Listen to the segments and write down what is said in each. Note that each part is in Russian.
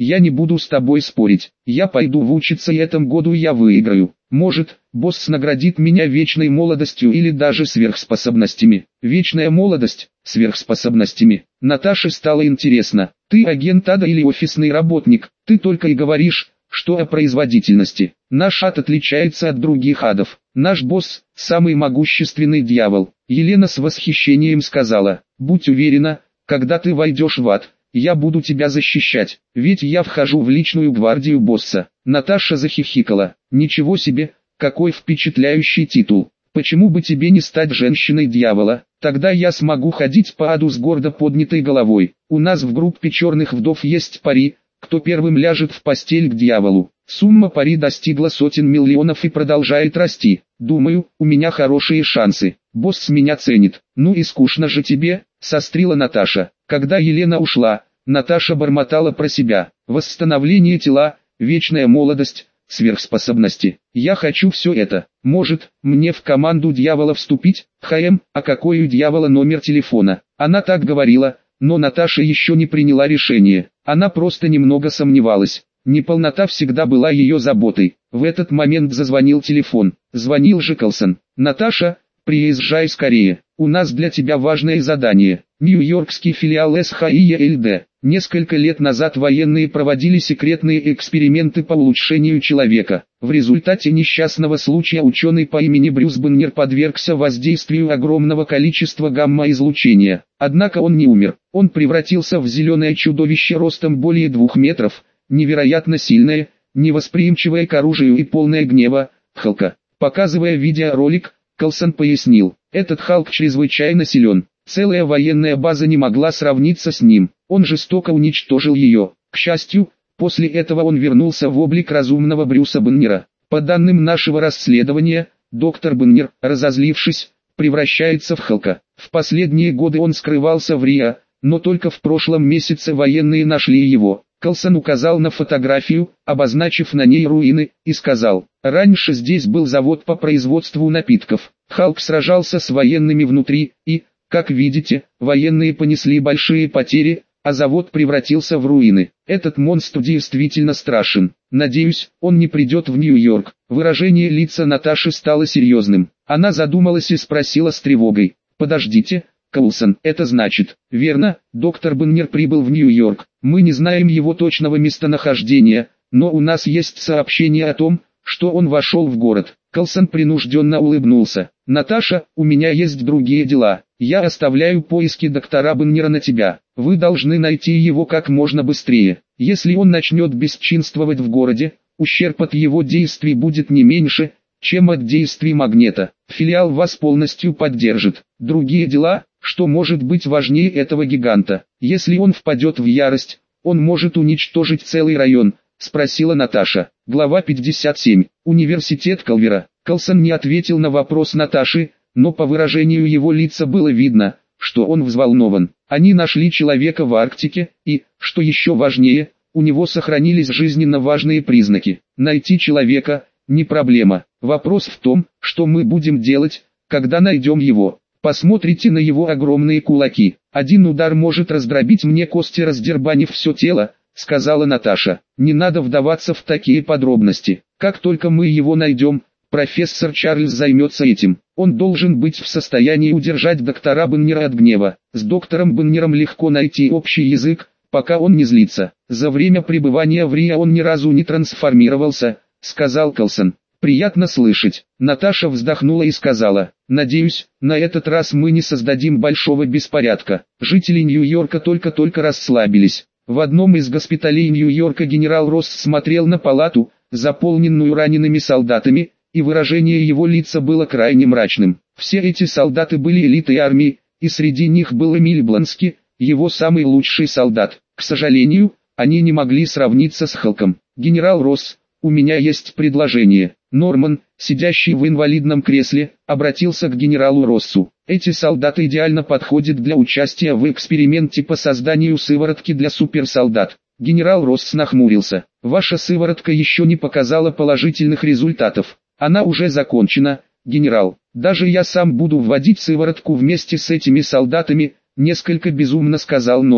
я не буду с тобой спорить. Я пойду вучиться, и этом году я выиграю. Может, босс наградит меня вечной молодостью или даже сверхспособностями. Вечная молодость, сверхспособностями. Наташе стало интересно. Ты агент ада или офисный работник? Ты только и говоришь, что о производительности. Наш ад отличается от других адов. Наш босс – самый могущественный дьявол. Елена с восхищением сказала: будь уверена, когда ты войдешь в ад, я буду тебя защищать, ведь я вхожу в личную гвардию босса. Наташа захихикала. Ничего себе, какой впечатляющий титул. Почему бы тебе не стать женщиной дьявола? Тогда я смогу ходить по аду с гордо поднятой головой. У нас в группе черных вдов есть пари, кто первым ляжет в постель к дьяволу. Сумма пари достигла сотен миллионов и продолжает расти. Думаю, у меня хорошие шансы. Босс меня ценит. Ну и скучно же тебе, сострила Наташа. Когда Елена ушла, Наташа бормотала про себя. Восстановление тела, вечная молодость, сверхспособности. Я хочу все это. Может, мне в команду дьявола вступить? А какой у дьявола номер телефона? Она так говорила, но Наташа еще не приняла решение. Она просто немного сомневалась. Неполнота всегда была ее заботой. В этот момент зазвонил телефон. Звонил же Карлсон. «Наташа, приезжай скорее. У нас для тебя важное задание». Нью-Йоркский филиал СХИЕЛД. Несколько лет назад военные проводили секретные эксперименты по улучшению человека. В результате несчастного случая ученый по имени Брюс Баннер подвергся воздействию огромного количества гамма-излучения. Однако он не умер. Он превратился в зеленое чудовище ростом более 2 метров, невероятно сильное, невосприимчивое к оружию и полное гнева, Халка. Показывая видеоролик, Карлсон пояснил: этот Халк чрезвычайно силен. Целая военная база не могла сравниться с ним. Он жестоко уничтожил ее. К счастью, после этого он вернулся в облик разумного Брюса Баннера. По данным нашего расследования, доктор Баннер, разозлившись, превращается в Халка. В последние годы он скрывался в Рио, но только в прошлом месяце военные нашли его. Карлсон указал на фотографию, обозначив на ней руины, и сказал: раньше здесь был завод по производству напитков. Халк сражался с военными внутри, и, как видите, военные понесли большие потери, а завод превратился в руины. Этот монстр действительно страшен. Надеюсь, он не придет в Нью-Йорк. Выражение лица Наташи стало серьезным. Она задумалась и спросила с тревогой: подождите, Карлсон, это значит? Верно, доктор Баннер прибыл в Нью-Йорк. Мы не знаем его точного местонахождения, но у нас есть сообщение о том, что он вошел в город. Карлсон принужденно улыбнулся. Наташа, у меня есть другие дела. Я оставляю поиски доктора Баннера на тебя. Вы должны найти его как можно быстрее. Если он начнет бесчинствовать в городе, ущерб от его действий будет не меньше, чем от действий магнита. Филиал вас полностью поддержит. Другие дела, что может быть важнее этого гиганта? Если он впадет в ярость, он может уничтожить целый район, спросила Наташа. Глава 57. Университет Калвера. Карлсон не ответил на вопрос Наташи, но по выражению его лица было видно, что он взволнован. Они нашли человека в Арктике, и, что еще важнее, у него сохранились жизненно важные признаки. Найти человека – не проблема. Вопрос в том, что мы будем делать, когда найдем его. Посмотрите на его огромные кулаки. Один удар может раздробить мне кости, раздербанив все тело, сказала Наташа. Не надо вдаваться в такие подробности. Как только мы его найдем, профессор Чарльз займется этим. Он должен быть в состоянии удержать доктора Баннера от гнева. С доктором Баннером легко найти общий язык, пока он не злится. За время пребывания в Рио он ни разу не трансформировался, сказал Карлсон. Приятно слышать. Наташа вздохнула и сказала: надеюсь, на этот раз мы не создадим большого беспорядка. Жители Нью-Йорка только-только расслабились. В одном из госпиталей Нью-Йорка генерал Росс смотрел на палату, заполненную ранеными солдатами, и выражение его лица было крайне мрачным. Все эти солдаты были элитой армии, и среди них был Эмиль Блански, его самый лучший солдат. К сожалению, они не могли сравниться с Халком. Генерал Росс, у меня есть предложение. Норман, сидящий в инвалидном кресле, обратился к генералу Россу. Эти солдаты идеально подходят для участия в эксперименте по созданию сыворотки для суперсолдат. Генерал Росс нахмурился. Ваша сыворотка еще не показала положительных результатов. Она уже закончена, генерал. Даже я сам буду вводить сыворотку вместе с этими солдатами, несколько безумно сказал Норман.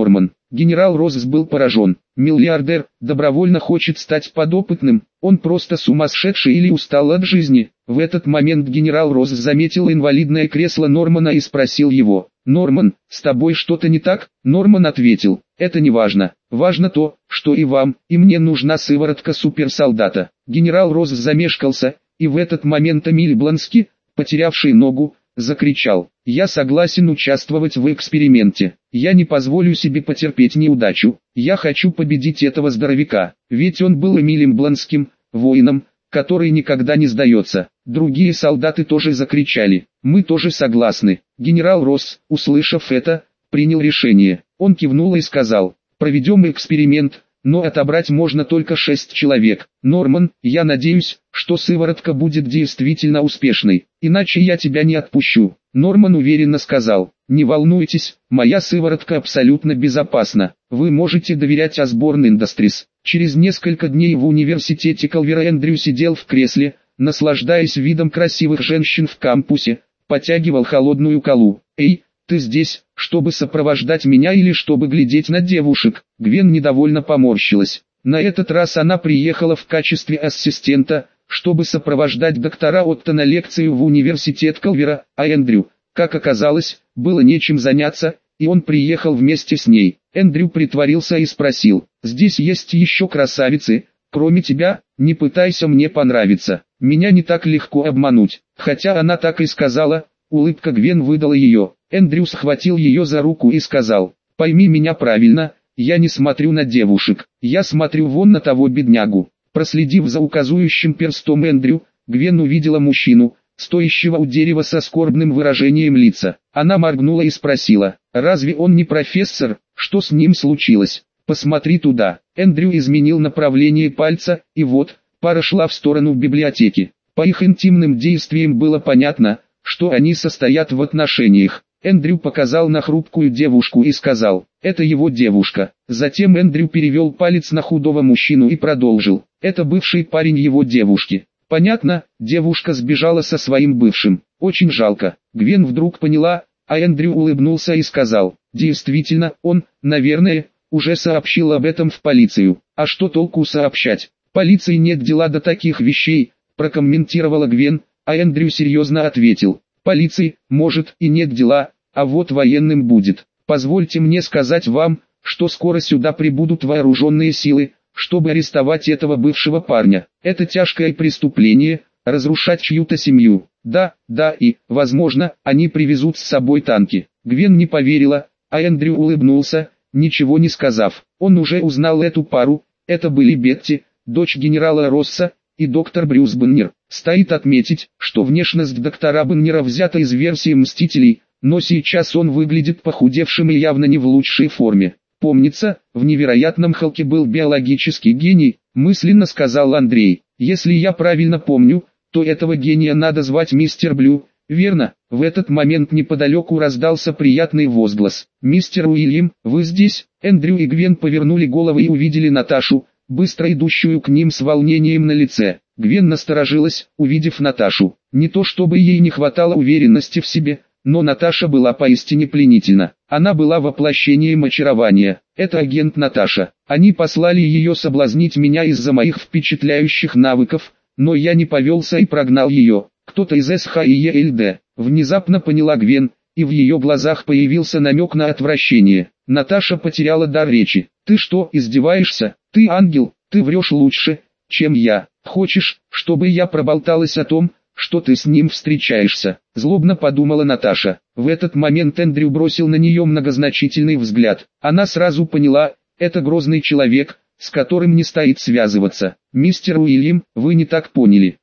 Генерал Росс был поражен. Миллиардер добровольно хочет стать подопытным, он просто сумасшедший или устал от жизни. В этот момент генерал Росс заметил инвалидное кресло Нормана и спросил его: «Норман, с тобой что-то не так?» Норман ответил: «Это не важно. Важно то, что и вам, и мне нужна сыворотка суперсолдата». Генерал Росс замешкался, и в этот момент Эмиль Блански, потерявший ногу, закричал: «Я согласен участвовать в эксперименте. Я не позволю себе потерпеть неудачу. Я хочу победить этого здоровяка». Ведь он был Эмилем Бланским, воином, который никогда не сдается. Другие солдаты тоже закричали: «Мы тоже согласны». Генерал Росс, услышав это, принял решение. Он кивнул и сказал: «Проведем эксперимент, но отобрать можно только 6 человек. Норман, я надеюсь, что сыворотка будет действительно успешной, иначе я тебя не отпущу». Норман уверенно сказал: «Не волнуйтесь, моя сыворотка абсолютно безопасна. Вы можете доверять Osborne Industries». Через несколько дней в университете Калвера Эндрю сидел в кресле, наслаждаясь видом красивых женщин в кампусе, потягивал холодную колу. «Эй, ты здесь, чтобы сопровождать меня или чтобы глядеть на девушек?» Гвен недовольно поморщилась. На этот раз она приехала в качестве ассистента, чтобы сопровождать доктора Отто на лекцию в университет Калвера, а Эндрю, как оказалось, было нечем заняться, и он приехал вместе с ней. Эндрю притворился и спросил: «Здесь есть еще красавицы, кроме тебя? Не пытайся мне понравиться, меня не так легко обмануть». Хотя она так и сказала, улыбка Гвен выдала ее. Эндрю схватил ее за руку и сказал: «Пойми меня правильно, я не смотрю на девушек, я смотрю вон на того беднягу». Проследив за указующим перстом Эндрю, Гвен увидела мужчину, стоящего у дерева со скорбным выражением лица. Она моргнула и спросила: «Разве он не профессор? Что с ним случилось? Посмотри туда». Эндрю изменил направление пальца, и вот, пара шла в сторону библиотеки. По их интимным действиям было понятно, что они состоят в отношениях. Эндрю показал на хрупкую девушку и сказал: «Это его девушка». Затем Эндрю перевел палец на худого мужчину и продолжил: «Это бывший парень его девушки». Понятно, девушка сбежала со своим бывшим. Очень жалко. Гвен вдруг поняла, а Эндрю улыбнулся и сказал: «Действительно, он, наверное, уже сообщил об этом в полицию». «А что толку сообщать? Полиции нет дела до таких вещей», прокомментировала Гвен, а Эндрю серьезно ответил: «Полиции, может, и нет дела, а вот военным будет. Позвольте мне сказать вам, что скоро сюда прибудут вооруженные силы, чтобы арестовать этого бывшего парня. Это тяжкое преступление, разрушать чью-то семью. Да, и, возможно, они привезут с собой танки». Гвен не поверила, а Эндрю улыбнулся, ничего не сказав. Он уже узнал эту пару, это были Бетти, дочь генерала Росса, и доктор Брюс Баннер. Стоит отметить, что внешность доктора Баннера взята из версии «Мстителей», но сейчас он выглядит похудевшим и явно не в лучшей форме. «Помнится, в невероятном Халке был биологический гений», мысленно сказал Андрей. «Если я правильно помню, то этого гения надо звать мистер Блю, верно?» В этот момент неподалеку раздался приятный возглас: «Мистер Уильям, вы здесь?» Эндрю и Гвен повернули головы и увидели Наташу, быстро идущую к ним с волнением на лице. Гвен насторожилась, увидев Наташу. Не то чтобы ей не хватало уверенности в себе, но Наташа была поистине пленительна. Она была воплощением очарования. «Это агент Наташа. Они послали ее соблазнить меня из-за моих впечатляющих навыков, но я не повелся и прогнал ее. Кто-то из СХИЕЛД». Внезапно поняла Гвен, и в ее глазах появился намек на отвращение. Наташа потеряла дар речи. «Ты что, издеваешься? Ты ангел, ты врешь лучше, чем я. Хочешь, чтобы я проболталась о том, что ты с ним встречаешься?» Злобно подумала Наташа. В этот момент Эндрю бросил на нее многозначительный взгляд. Она сразу поняла, это грозный человек, с которым не стоит связываться. «Мистер Уильям, вы не так поняли.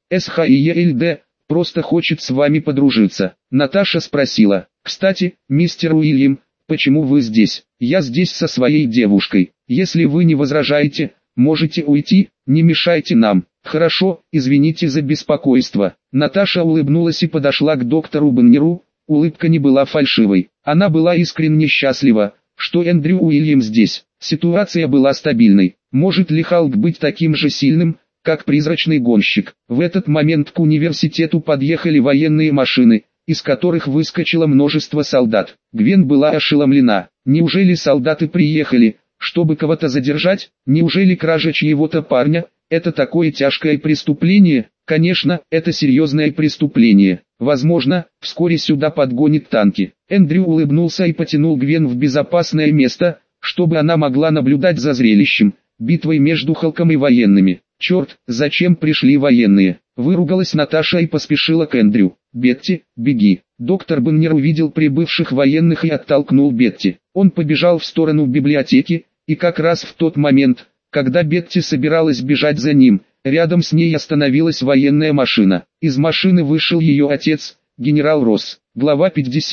СХИЕЛД просто хочет с вами подружиться». Наташа спросила: «Кстати, мистер Уильям, почему вы здесь?» «Я здесь со своей девушкой. Если вы не возражаете, можете уйти, не мешайте нам». «Хорошо, извините за беспокойство». Наташа улыбнулась и подошла к доктору Баннеру. Улыбка не была фальшивой. Она была искренне счастлива, что Эндрю Уильям здесь. Ситуация была стабильной. Может ли Халк быть таким же сильным, как призрачный гонщик? В этот момент к университету подъехали военные машины, из которых выскочило множество солдат. Гвен была ошеломлена. Неужели солдаты приехали, чтобы кого-то задержать? Неужели кража чьего-то парня – это такое тяжкое преступление? Конечно, это серьезное преступление. Возможно, вскоре сюда подгонят танки. Эндрю улыбнулся и потянул Гвен в безопасное место, чтобы она могла наблюдать за зрелищем, битвой между Халком и военными. «Черт, зачем пришли военные?» – выругалась Наташа и поспешила к Эндрю. «Бетти, беги!» Доктор Баннер увидел прибывших военных и оттолкнул Бетти. Он побежал в сторону библиотеки, и как раз в тот момент, когда Бетти собиралась бежать за ним, рядом с ней остановилась военная машина. Из машины вышел ее отец, генерал Росс. Глава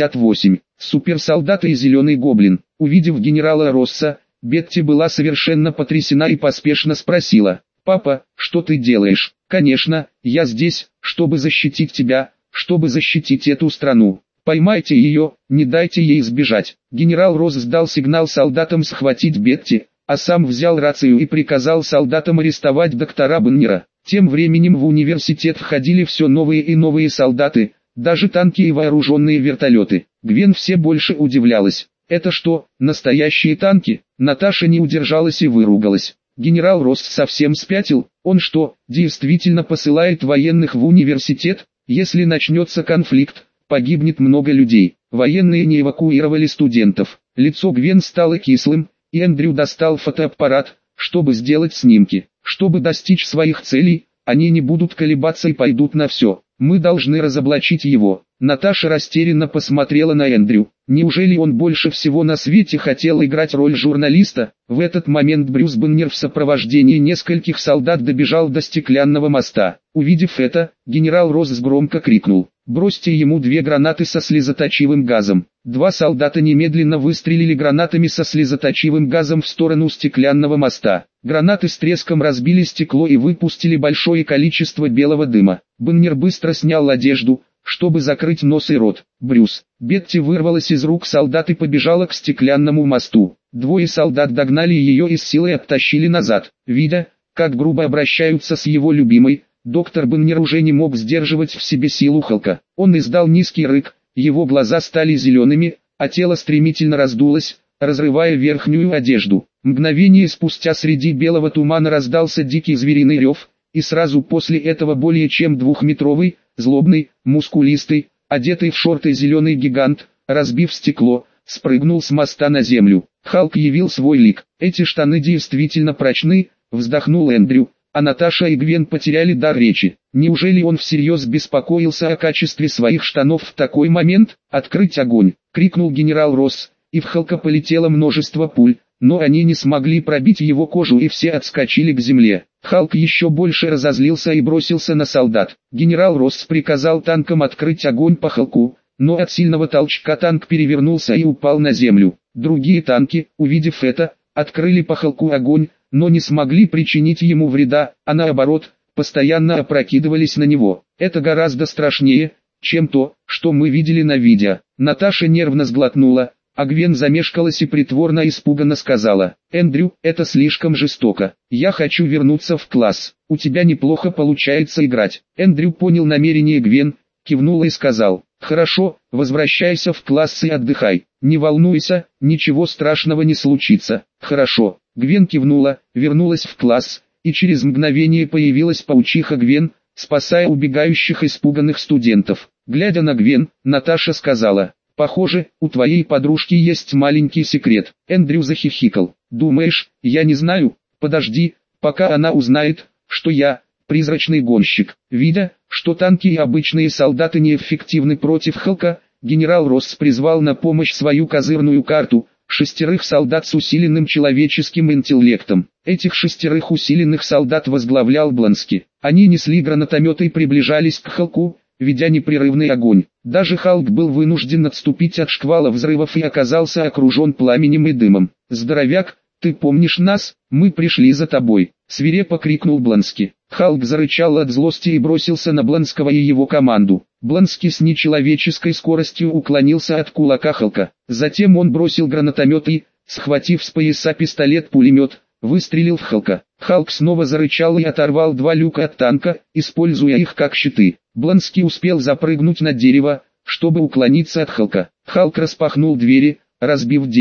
58. Суперсолдаты и зеленый гоблин. Увидев генерала Росса, Бетти была совершенно потрясена и поспешно спросила: «Папа, что ты делаешь?» «Конечно, я здесь, чтобы защитить тебя, чтобы защитить эту страну. Поймайте ее, не дайте ей сбежать». Генерал Росс дал сигнал солдатам схватить Бетти, а сам взял рацию и приказал солдатам арестовать доктора Баннера. Тем временем в университет входили все новые и новые солдаты, даже танки и вооруженные вертолеты. Гвен все больше удивлялась. «Это что, настоящие танки?» Наташа не удержалась и выругалась. Генерал Росс совсем спятил. Он что, действительно посылает военных в университет? Если начнется конфликт, погибнет много людей. Военные не эвакуировали студентов. Лицо Гвен стало кислым, и Эндрю достал фотоаппарат, чтобы сделать снимки. Чтобы достичь своих целей, они не будут колебаться и пойдут на все. Мы должны разоблачить его. Наташа растерянно посмотрела на Эндрю. Неужели он больше всего на свете хотел играть роль журналиста? В этот момент Брюс Баннер в сопровождении нескольких солдат добежал до стеклянного моста. Увидев это, генерал Росс громко крикнул: «Бросьте ему 2 гранаты со слезоточивым газом». 2 солдата немедленно выстрелили гранатами со слезоточивым газом в сторону стеклянного моста. Гранаты с треском разбили стекло и выпустили большое количество белого дыма. Баннер быстро снял одежду, чтобы закрыть нос и рот. «Брюс!» Бетти вырвалась из рук солдат и побежала к стеклянному мосту. 2 солдат догнали ее и с силой оттащили назад. Видя, как грубо обращаются с его любимой, доктор Баннер уже не мог сдерживать в себе силу Халка. Он издал низкий рык, его глаза стали зелеными, а тело стремительно раздулось, разрывая верхнюю одежду. Мгновение спустя среди белого тумана раздался дикий звериный рев, и сразу после этого более чем 2-метровый, злобный, мускулистый, одетый в шорты зеленый гигант, разбив стекло, спрыгнул с моста на землю. Халк явил свой лик. «Эти штаны действительно прочны», вздохнул Эндрю, а Наташа и Гвен потеряли дар речи. Неужели он всерьез беспокоился о качестве своих штанов в такой момент? «Открыть огонь!» — крикнул генерал Росс, и в Халка полетело множество пуль, но они не смогли пробить его кожу и все отскочили к земле. Халк еще больше разозлился и бросился на солдат. Генерал Росс приказал танкам открыть огонь по Халку, но от сильного толчка танк перевернулся и упал на землю. Другие танки, увидев это, открыли по Халку огонь, но не смогли причинить ему вреда, а наоборот, постоянно опрокидывались на него. Это гораздо страшнее, чем то, что мы видели на видео. Наташа нервно сглотнула, а Гвен замешкалась и притворно испуганно сказала: «Эндрю, это слишком жестоко. Я хочу вернуться в класс. У тебя неплохо получается играть». Эндрю понял намерение Гвен, кивнул и сказал: «Хорошо, возвращайся в класс и отдыхай. Не волнуйся, ничего страшного не случится». «Хорошо». Гвен кивнула, вернулась в класс, и через мгновение появилась паучиха Гвен, спасая убегающих испуганных студентов. Глядя на Гвен, Наташа сказала: «Похоже, у твоей подружки есть маленький секрет». Эндрю захихикал. «Думаешь, я не знаю? Подожди, пока она узнает, что я призрачный гонщик». Видя, что танки и обычные солдаты неэффективны против Халка, генерал Росс призвал на помощь свою козырную карту – 6 солдат с усиленным человеческим интеллектом. Этих 6 усиленных солдат возглавлял Блански. Они несли гранатометы и приближались к Халку, ведя непрерывный огонь. Даже Халк был вынужден отступить от шквала взрывов и оказался окружен пламенем и дымом. «Здоровяк, ты помнишь нас? Мы пришли за тобой!» — свирепо крикнул Блански. Халк зарычал от злости и бросился на Бланского и его команду. Блански с нечеловеческой скоростью уклонился от кулака Халка. Затем он бросил гранатомет и, схватив с пояса пистолет-пулемет, выстрелил в Халка. Халк снова зарычал и оторвал 2 люка от танка, используя их как щиты. Блански успел запрыгнуть на дерево, чтобы уклониться от Халка. Халк распахнул двери, разбив дерево.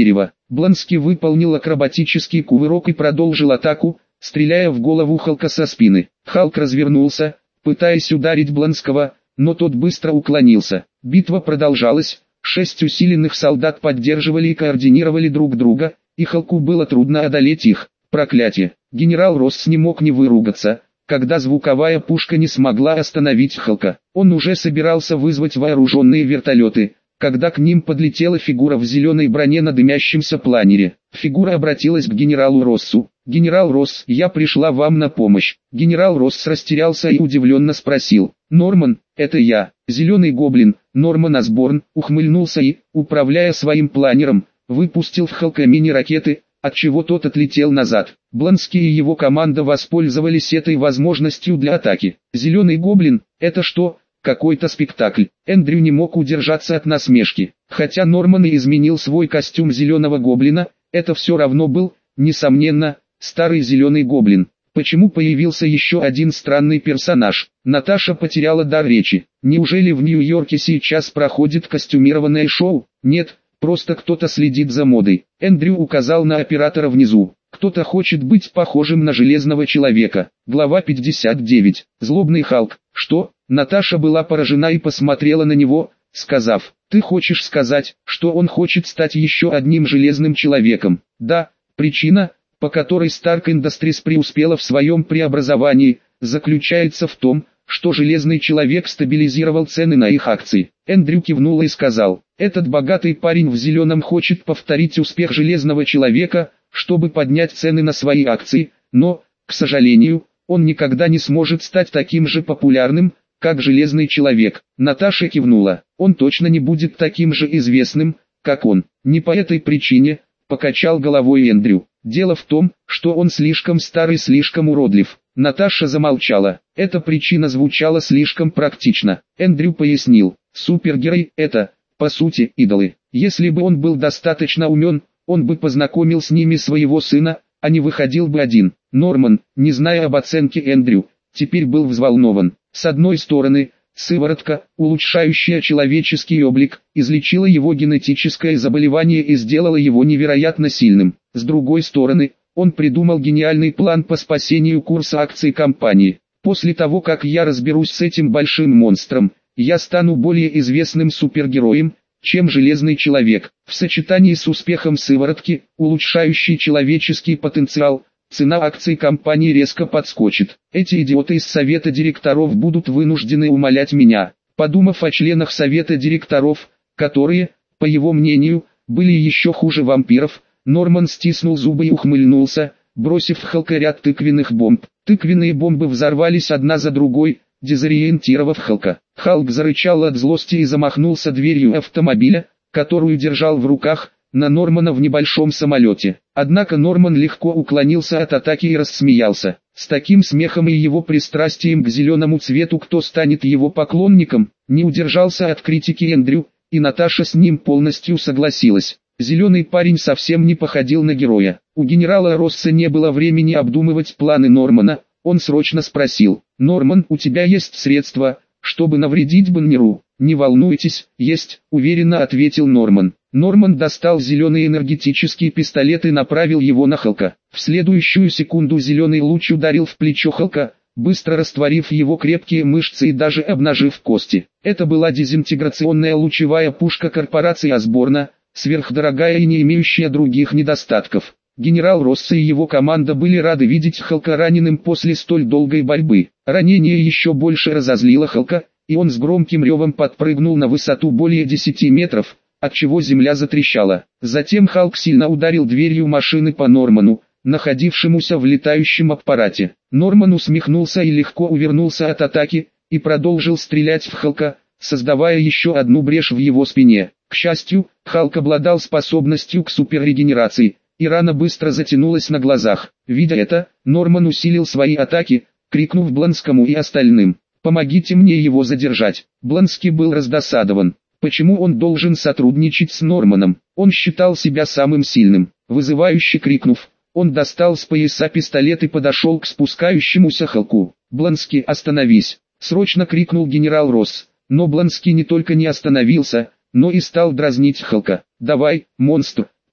Блонский выполнил акробатический кувырок и продолжил атаку, стреляя в голову Халка со спины. Халк развернулся, пытаясь ударить Блонского, но тот быстро уклонился. Битва продолжалась, 6 усиленных солдат поддерживали и координировали друг друга, и Халку было трудно одолеть их. Проклятие! Генерал Росс не мог не выругаться, когда звуковая пушка не смогла остановить Халка. Он уже собирался вызвать вооруженные вертолеты, когда к ним подлетела фигура в зеленой броне на дымящемся планере. Фигура обратилась к генералу Россу. «Генерал Росс, я пришла вам на помощь». Генерал Росс растерялся и удивленно спросил: «Норман, это я, зеленый гоблин». Норман Осборн ухмыльнулся и, управляя своим планером, выпустил в Халка мини-ракеты, отчего тот отлетел назад. Блонский и его команда воспользовались этой возможностью для атаки. «Зеленый гоблин, это что, какой-то спектакль?» Эндрю не мог удержаться от насмешки. Хотя Норман и изменил свой костюм зеленого гоблина, это все равно был, несомненно, старый зеленый гоблин. Почему появился еще один странный персонаж? Наташа потеряла дар речи. Неужели в Нью-Йорке сейчас проходит костюмированное шоу? Нет, просто кто-то следит за модой. Эндрю указал на оператора внизу. Кто-то хочет быть похожим на Железного Человека. Глава 59. Злобный Халк. Что? Наташа была поражена и посмотрела на него, сказав: «Ты хочешь сказать, что он хочет стать еще одним Железным Человеком?» «Да, причина, по которой Stark Industries преуспела в своем преобразовании, заключается в том, что Железный Человек стабилизировал цены на их акции». Эндрю кивнул и сказал: «Этот богатый парень в зеленом хочет повторить успех Железного Человека, чтобы поднять цены на свои акции, но, к сожалению, он никогда не сможет стать таким же популярным, как Железный Человек». Наташа кивнула. «Он точно не будет таким же известным, как он». «Не по этой причине», — покачал головой Эндрю. «Дело в том, что он слишком старый, слишком уродлив». Наташа замолчала. Эта причина звучала слишком практично. Эндрю пояснил: «Супергерой — это, по сути, идолы. Если бы он был достаточно умен, он бы познакомил с ними своего сына, а не выходил бы один». Норман, не зная об оценке Эндрю, теперь был взволнован. С одной стороны, сыворотка, улучшающая человеческий облик, излечила его генетическое заболевание и сделала его невероятно сильным. С другой стороны, он придумал гениальный план по спасению курса акций компании. «После того, как я разберусь с этим большим монстром, я стану более известным супергероем, чем Железный Человек». В сочетании с успехом сыворотки, улучшающей человеческий потенциал, цена акций компании резко подскочит. Эти идиоты из совета директоров будут вынуждены умолять меня. Подумав о членах совета директоров, которые, по его мнению, были еще хуже вампиров, Норман стиснул зубы и ухмыльнулся, бросив в Халка ряд тыквенных бомб. Тыквенные бомбы взорвались одна за другой, дезориентировав Халка. Халк зарычал от злости и замахнулся дверью автомобиля, которую держал в руках, на Нормана в небольшом самолете. Однако Норман легко уклонился от атаки и рассмеялся. С таким смехом и его пристрастием к зеленому цвету кто станет его поклонником, не удержался от критики Эндрю, и Наташа с ним полностью согласилась. Зеленый парень совсем не походил на героя. У генерала Росса не было времени обдумывать планы Нормана. Он срочно спросил: «Норман, у тебя есть средства, чтобы навредить Баннеру?» «Не волнуйтесь, есть», — уверенно ответил Норман. Норман достал зеленый энергетический пистолет и направил его на Халка. В следующую секунду зеленый луч ударил в плечо Халка, быстро растворив его крепкие мышцы и даже обнажив кости. Это была дезинтеграционная лучевая пушка корпорации Осборна, сверхдорогая и не имеющая других недостатков. Генерал Росс и его команда были рады видеть Халка раненым после столь долгой борьбы. Ранение еще больше разозлило Халка, и он с громким ревом подпрыгнул на высоту более 10 метров, отчего земля затрещала. Затем Халк сильно ударил дверью машины по Норману, находившемуся в летающем аппарате. Норман усмехнулся и легко увернулся от атаки, и продолжил стрелять в Халка, создавая еще одну брешь в его спине. К счастью, Халк обладал способностью к суперрегенерации, и рана быстро затянулась на глазах. Видя это, Норман усилил свои атаки, крикнув Блонскому и остальным: «Помогите мне его задержать». Блонский был раздосадован. Почему он должен сотрудничать с Норманом? Он считал себя самым сильным. Вызывающе крикнув, он достал с пояса пистолет и подошел к спускающемуся Халку. «Блонский, остановись!» — срочно крикнул генерал Росс. Но Блонский не только не остановился, но и стал дразнить Халка. «Давай, монстр,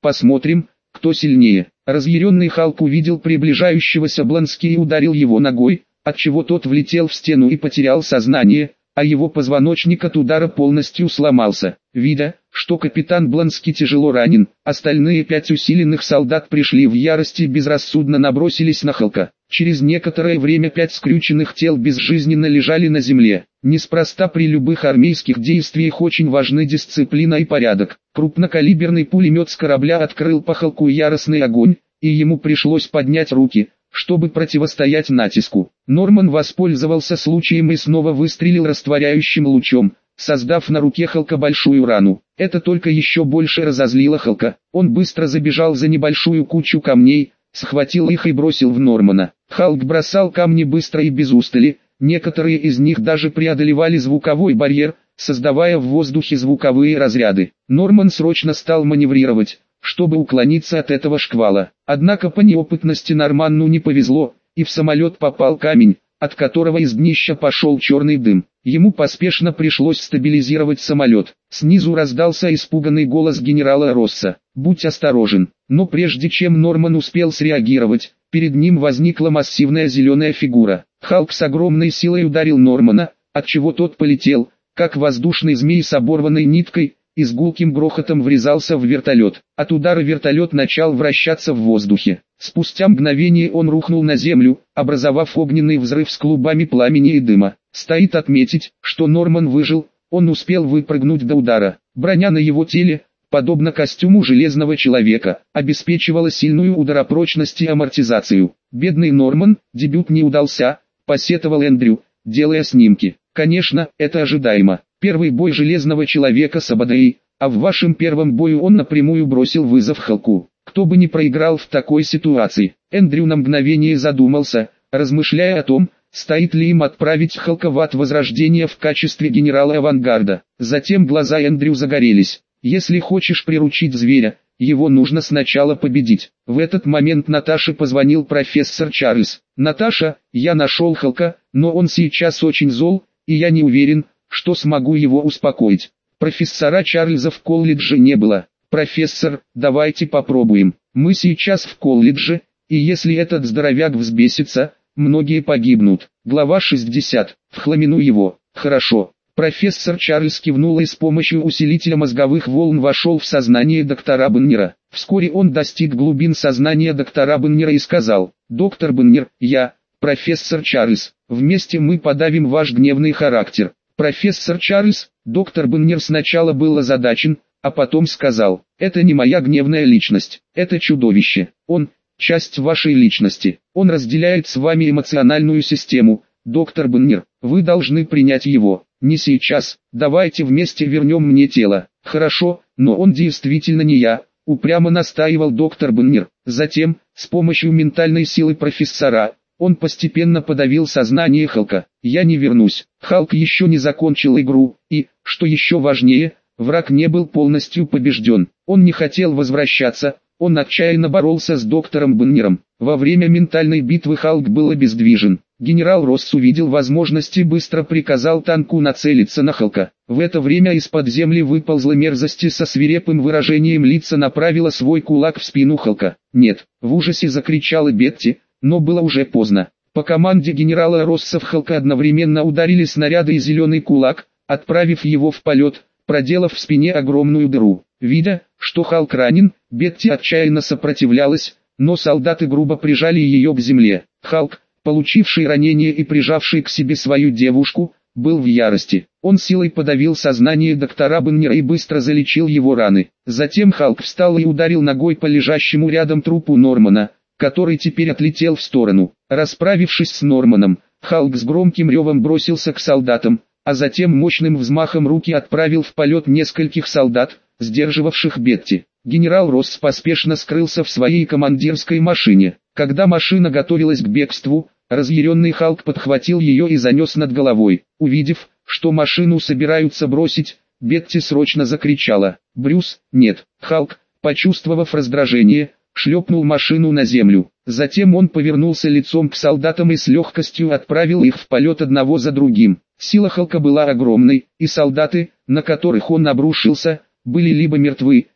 Посмотрим, кто сильнее. Разъяренный Халк увидел приближающегося Блонски и ударил его ногой, отчего тот влетел в стену и потерял сознание, а его позвоночник от удара полностью сломался. Видя, что капитан Блонски тяжело ранен, остальные 5 усиленных солдат пришли в ярость и безрассудно набросились на Халка. Через некоторое время 5 скрюченных тел безжизненно лежали на земле. Неспроста при любых армейских действиях очень важны дисциплина и порядок. Крупнокалиберный пулемет с корабля открыл по Халку яростный огонь, и ему пришлось поднять руки, чтобы противостоять натиску. Норман воспользовался случаем и снова выстрелил растворяющим лучом, создав на руке Халка большую рану. Это только еще больше разозлило Халка. Он быстро забежал за небольшую кучу камней, схватил их и бросил в Нормана. Халк бросал камни быстро и без устали, некоторые из них даже преодолевали звуковой барьер, создавая в воздухе звуковые разряды. Норман срочно стал маневрировать, чтобы уклониться от этого шквала. Однако по неопытности Норманну не повезло, и в самолет попал камень, от которого из днища пошел черный дым. Ему поспешно пришлось стабилизировать самолет. Снизу раздался испуганный голос генерала Росса: «Будь осторожен». Но прежде чем Норман успел среагировать, перед ним возникла массивная зеленая фигура. Халк с огромной силой ударил Нормана, отчего тот полетел, как воздушный змей с оборванной ниткой, и с гулким грохотом врезался в вертолет. От удара вертолет начал вращаться в воздухе. Спустя мгновение он рухнул на землю, образовав огненный взрыв с клубами пламени и дыма. Стоит отметить, что Норман выжил, он успел выпрыгнуть до удара. Броня на его теле, подобно костюму железного человека, обеспечивала сильную ударопрочность и амортизацию. «Бедный Норман, дебют не удался», — посетовал Эндрю, делая снимки. «Конечно, это ожидаемо. Первый бой Железного Человека с Абадеей, а в вашем первом бою он напрямую бросил вызов Халку. Кто бы не проиграл в такой ситуации». Эндрю на мгновение задумался, размышляя о том, стоит ли им отправить Халка в ад Возрождения в качестве генерала авангарда. Затем глаза Эндрю загорелись. «Если хочешь приручить зверя, его нужно сначала победить». В этот момент Наташе позвонил профессор Чарльз. «Наташа, я нашел Халка, но он сейчас очень зол, и я не уверен, что смогу его успокоить». Профессора Чарльза в колледже не было. «Профессор, давайте попробуем. Мы сейчас в колледже, и если этот здоровяк взбесится, многие погибнут». Глава 60. «В хламину его». «Хорошо». Профессор Чарльз кивнул и с помощью усилителя мозговых волн вошел в сознание доктора Беннера. Вскоре он достиг глубин сознания доктора Беннера и сказал: «Доктор Беннер, я, профессор Чарльз, вместе мы подавим ваш гневный характер». Профессор Чарльз, доктор Беннер сначала был озадачен, а потом сказал: «Это не моя гневная личность, это чудовище. Он – часть вашей личности. Он разделяет с вами эмоциональную систему. Доктор Беннер, вы должны принять его. Не сейчас, давайте вместе вернем мне тело». «Хорошо, но он действительно не я», – упрямо настаивал доктор Беннер. Затем, с помощью ментальной силы профессора, он постепенно подавил сознание Халка. «Я не вернусь». Халк еще не закончил игру, и, что еще важнее, враг не был полностью побежден. Он не хотел возвращаться, он отчаянно боролся с доктором Беннером. Во время ментальной битвы Халк был обездвижен. Генерал Росс увидел возможность и быстро приказал танку нацелиться на Халка. В это время из-под земли выползла мерзость и со свирепым выражением лица направила свой кулак в спину Халка. «Нет!» — в ужасе закричала Бетти, но было уже поздно. По команде генерала Росса в Халка одновременно ударили снаряды и зеленый кулак, отправив его в полет, проделав в спине огромную дыру. Видя, что Халк ранен, Бетти отчаянно сопротивлялась, но солдаты грубо прижали ее к земле. Халк, получивший ранение и прижавший к себе свою девушку, был в ярости. Он силой подавил сознание доктора Беннера и быстро залечил его раны. Затем Халк встал и ударил ногой по лежащему рядом трупу Нормана, который теперь отлетел в сторону. Расправившись с Норманом, Халк с громким ревом бросился к солдатам, а затем мощным взмахом руки отправил в полет нескольких солдат, сдерживавших Бетти. Генерал Росс поспешно скрылся в своей командирской машине. Когда машина готовилась к бегству, разъяренный Халк подхватил ее и занес над головой. Увидев, что машину собираются бросить, Бетти срочно закричала: «Брюс, нет!» Халк, почувствовав раздражение, шлепнул машину на землю. Затем он повернулся лицом к солдатам и с легкостью отправил их в полет одного за другим. Сила Халка была огромной, и солдаты, на которых он обрушился, были либо мертвы,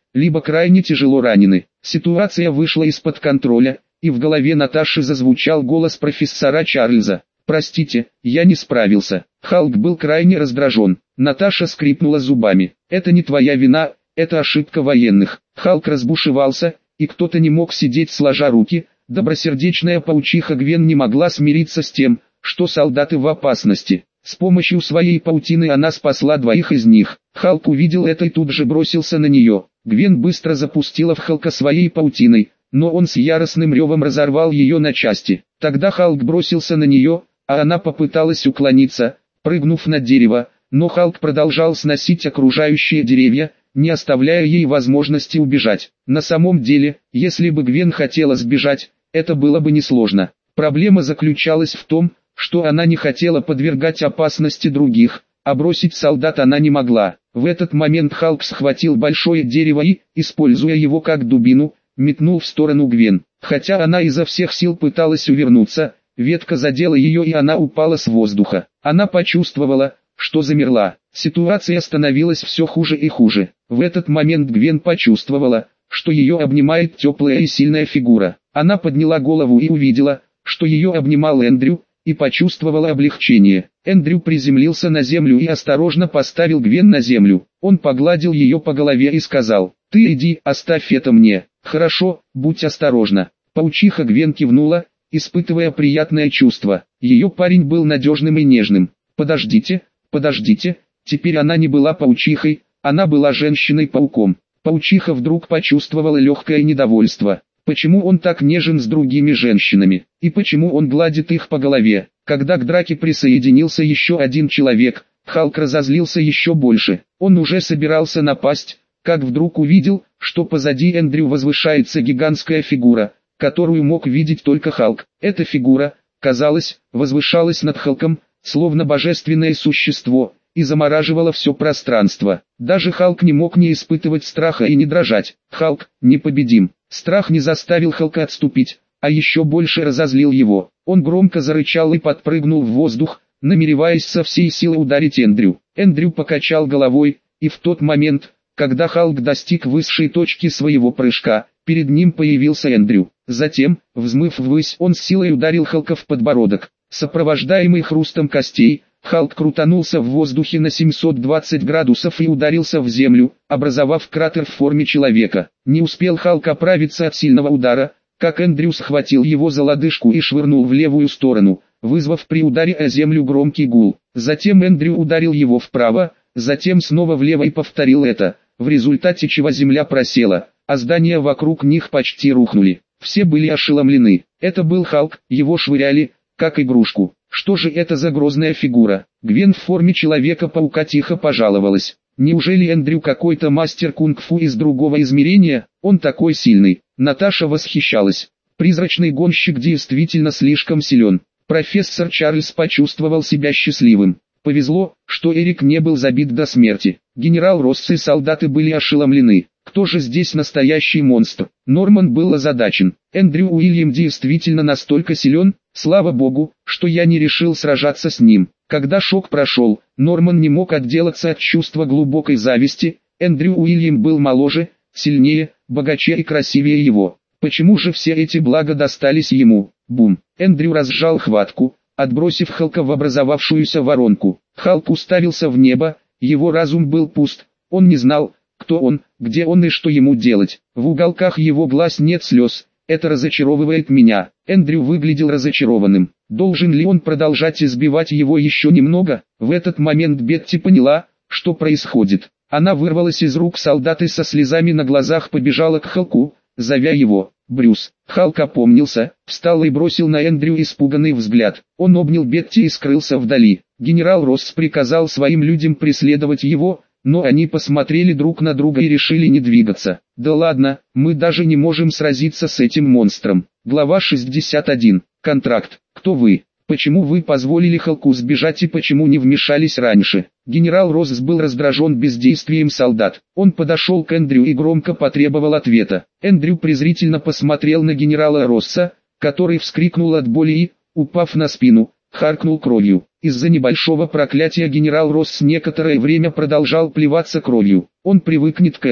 либо крайне тяжело ранены. Ситуация вышла из-под контроля, и в голове Наташи зазвучал голос профессора Чарльза. «Простите, я не справился». Халк был крайне раздражен. Наташа скрипнула зубами. «Это не твоя вина, это ошибка военных». Халк разбушевался, и кто-то не мог сидеть сложа руки. Добросердечная паучиха Гвен не могла смириться с тем, что солдаты в опасности. С помощью своей паутины она спасла двоих из них. Халк увидел это и тут же бросился на нее. Гвен быстро запустила в Халка своей паутиной, но он с яростным ревом разорвал ее на части. Тогда Халк бросился на нее, а она попыталась уклониться, прыгнув на дерево, но Халк продолжал сносить окружающие деревья, не оставляя ей возможности убежать. На самом деле, если бы Гвен хотела сбежать, это было бы несложно. Проблема заключалась в том, что она не хотела подвергать опасности других, а бросить солдат она не могла. В этот момент Халк схватил большое дерево и, используя его как дубину, метнул в сторону Гвен. Хотя она изо всех сил пыталась увернуться, ветка задела ее и она упала с воздуха. Она почувствовала, что замерла. Ситуация становилась все хуже и хуже. В этот момент Гвен почувствовала, что ее обнимает теплая и сильная фигура. Она подняла голову и увидела, что ее обнимал Эндрю, и почувствовала облегчение. Эндрю приземлился на землю и осторожно поставил Гвен на землю. Он погладил ее по голове и сказал: «Ты иди, оставь это мне». «Хорошо, будь осторожна». Паучиха Гвен кивнула, испытывая приятное чувство. Ее парень был надежным и нежным. «Подождите, подождите». Теперь она не была паучихой, она была женщиной-пауком. Паучиха вдруг почувствовала легкое недовольство. Почему он так нежен с другими женщинами? И почему он гладит их по голове? Когда к драке присоединился еще один человек, Халк разозлился еще больше. Он уже собирался напасть, как вдруг увидел, что позади Эндрю возвышается гигантская фигура, которую мог видеть только Халк. Эта фигура, казалось, возвышалась над Халком, словно божественное существо, и замораживала все пространство. Даже Халк не мог не испытывать страха и не дрожать. Халк непобедим. Страх не заставил Халка отступить, а еще больше разозлил его. Он громко зарычал и подпрыгнул в воздух, намереваясь со всей силы ударить Эндрю. Эндрю покачал головой, и в тот момент, когда Халк достиг высшей точки своего прыжка, перед ним появился Эндрю. Затем, взмыв ввысь, он с силой ударил Халка в подбородок. Сопровождаемый хрустом костей, Халк крутанулся в воздухе на 720 градусов и ударился в землю, образовав кратер в форме человека. Не успел Халк оправиться от сильного удара, как Эндрю схватил его за лодыжку и швырнул в левую сторону, вызвав при ударе о землю громкий гул. Затем Эндрю ударил его вправо, затем снова влево и повторил это, в результате чего земля просела, а здания вокруг них почти рухнули. Все были ошеломлены. Это был Халк, его швыряли, как игрушку. Что же это за грозная фигура? Гвен в форме Человека-паука тихо пожаловалась. Неужели Эндрю какой-то мастер кунг-фу из другого измерения? Он такой сильный. Наташа восхищалась. Призрачный гонщик действительно слишком силен. Профессор Чарльз почувствовал себя счастливым. Повезло, что Эрик не был забит до смерти. Генерал Росс и солдаты были ошеломлены. Кто же здесь настоящий монстр? Норман был озадачен. Эндрю Уильям действительно настолько силен, слава богу, что я не решил сражаться с ним. Когда шок прошел, Норман не мог отделаться от чувства глубокой зависти. Эндрю Уильям был моложе, сильнее, богаче и красивее его. Почему же все эти блага достались ему? Бум! Эндрю разжал хватку, отбросив Халка в образовавшуюся воронку. Халк уставился в небо, его разум был пуст, он не знал, кто он, где он и что ему делать. В уголках его глаз нет слез, это разочаровывает меня. Эндрю выглядел разочарованным. Должен ли он продолжать избивать его еще немного? В этот момент Бетти поняла, что происходит. Она вырвалась из рук солдата и со слезами на глазах побежала к Халку, зовя его. Брюс. Халк опомнился, встал и бросил на Эндрю испуганный взгляд. Он обнял Бетти и скрылся вдали. Генерал Росс приказал своим людям преследовать его, но они посмотрели друг на друга и решили не двигаться. Да ладно, мы даже не можем сразиться с этим монстром. Глава 61. Контракт. Кто вы? Почему вы позволили Халку сбежать и почему не вмешались раньше? Генерал Росс был раздражен бездействием солдат. Он подошел к Эндрю и громко потребовал ответа. Эндрю презрительно посмотрел на генерала Росса, который вскрикнул от боли и, упав на спину, харкнул кровью. Из-за небольшого проклятия генерал Росс некоторое время продолжал плеваться кровью. Он привыкнет к этому.